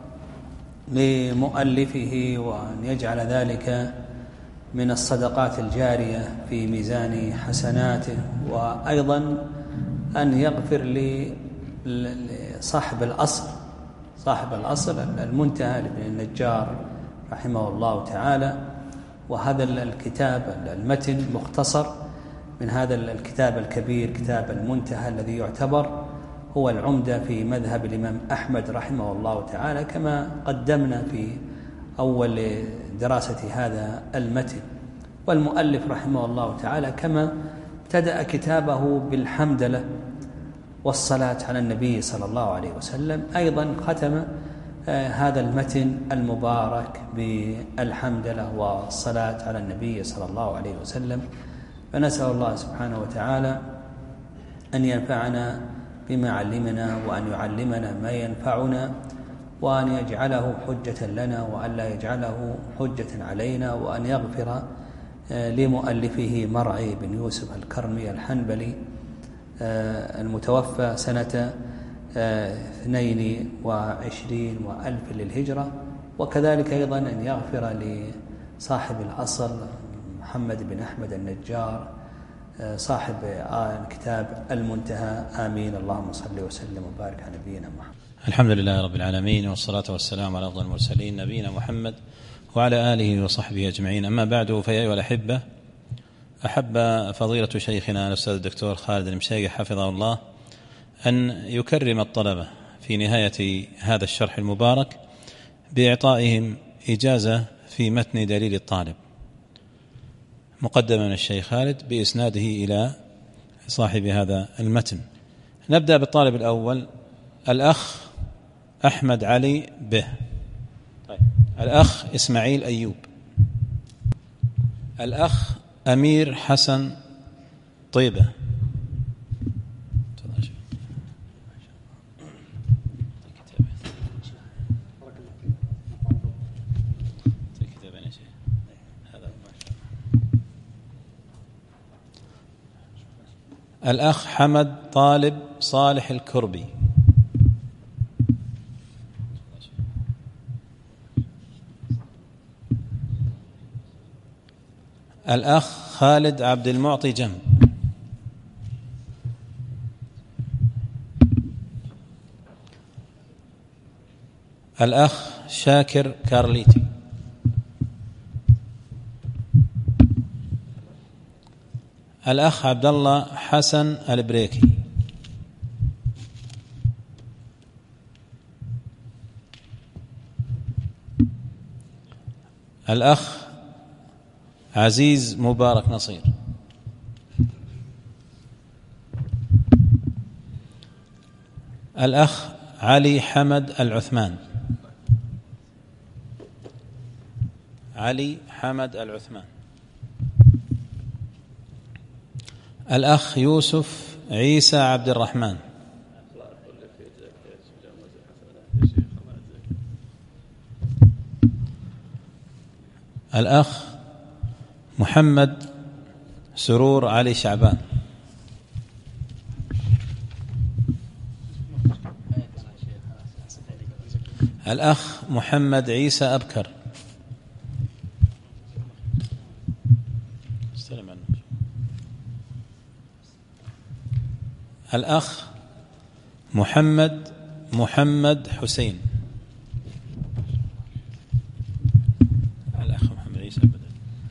لمؤلفه وأن يجعل ذلك من الصدقات الجارية في ميزان حسناته، وأيضا أن يغفر لصاحب الأصل صاحب الأصل المنتهى لابن النجار رحمه الله تعالى. وهذا الكتاب المتن مختصر من هذا الكتاب الكبير كتاب المنتهى الذي يعتبر هو العمدة في مذهب الإمام أحمد رحمه الله تعالى، كما قدمنا في أول دراسة هذا المتن. والمؤلف رحمه الله تعالى كما ابتدأ كتابه بالحمدلة والصلاة على النبي صلى الله عليه وسلم، أيضا ختم هذا المتن المبارك بالحمدلة والصلاة على النبي صلى الله عليه وسلم. فنسأل الله سبحانه وتعالى أن ينفعنا بما علمنا، وأن يعلمنا ما ينفعنا، وأن يجعله حجة لنا وأن لا يجعله حجة علينا، وأن يغفر لمؤلفه مرعي بن يوسف الكرمي الحنبلي المتوفى سنة اثنين وعشرين وألف للهجرة، وكذلك أيضا أن يغفر لصاحب الأصل محمد بن أحمد النجار صاحب كتاب المنتهى. آمين. اللهم صل وسلم وبارك على نبينا محمد. الحمد لله رب العالمين، والصلاة والسلام على أفضل المرسلين نبينا محمد وعلى آله وصحبه أجمعين. أما بعد، فيا أيها الأحبة، أحب فضيلة شيخنا الأستاذ الدكتور خالد المشيخي حفظه الله أن يكرم الطلبة في نهاية هذا الشرح المبارك بإعطائهم إجازة في متن دليل الطالب مقدما من الشيخ خالد بإسناده إلى صاحب هذا المتن. نبدأ بالطالب الأول، الأخ أحمد علي به. طيب. الأخ إسماعيل أيوب. الأخ أمير حسن طيبة. الأخ حمد طالب صالح الكربي. الأخ خالد عبد المعطي جم. الأخ شاكر كارليتي. الأخ عبد الله حسن البريكي. الأخ عزيز مبارك نصير. الأخ علي حمد العثمان. علي حمد العثمان. الأخ يوسف عيسى عبد الرحمن. الأخ محمد سرور علي شعبان. الأخ محمد عيسى أبكر. الأخ محمد محمد حسين. الأخ محمد عيسى بدل.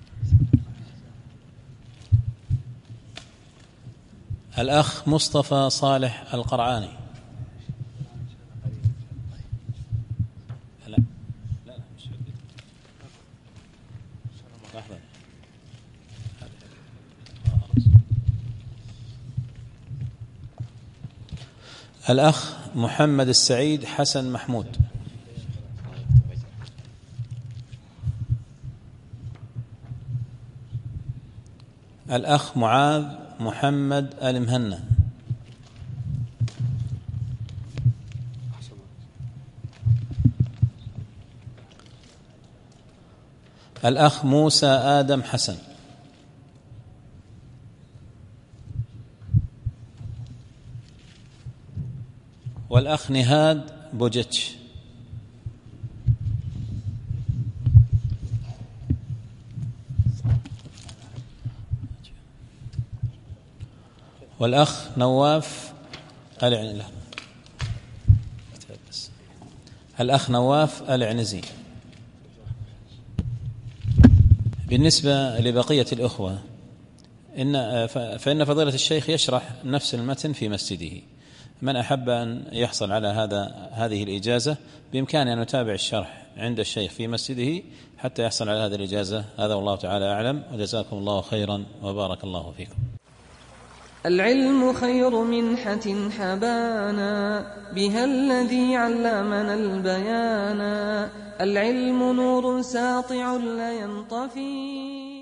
الأخ مصطفى صالح القرعاني. لا لا مش لحظة. الأخ محمد السعيد حسن محمود. الأخ معاذ محمد المهنا. الأخ موسى آدم حسن. والأخ نهاد بوجتش. والأخ نواف العنزي. الأخ نواف العنزي. بالنسبة لبقية الأخوة، إن فإن فضيلة الشيخ يشرح نفس المتن في مسجده. من أحب أن يحصل على هذا هذه الإجازة بإمكانه أن يتابع الشرح عند الشيخ في مسجده حتى يحصل على هذه الإجازة. هذا والله تعالى أعلم، وجزاكم الله خيرا وبارك الله فيكم. العلم خير منحة حبانا، بها الذي علمنا البيانا. العلم نور ساطع لا ينطفي.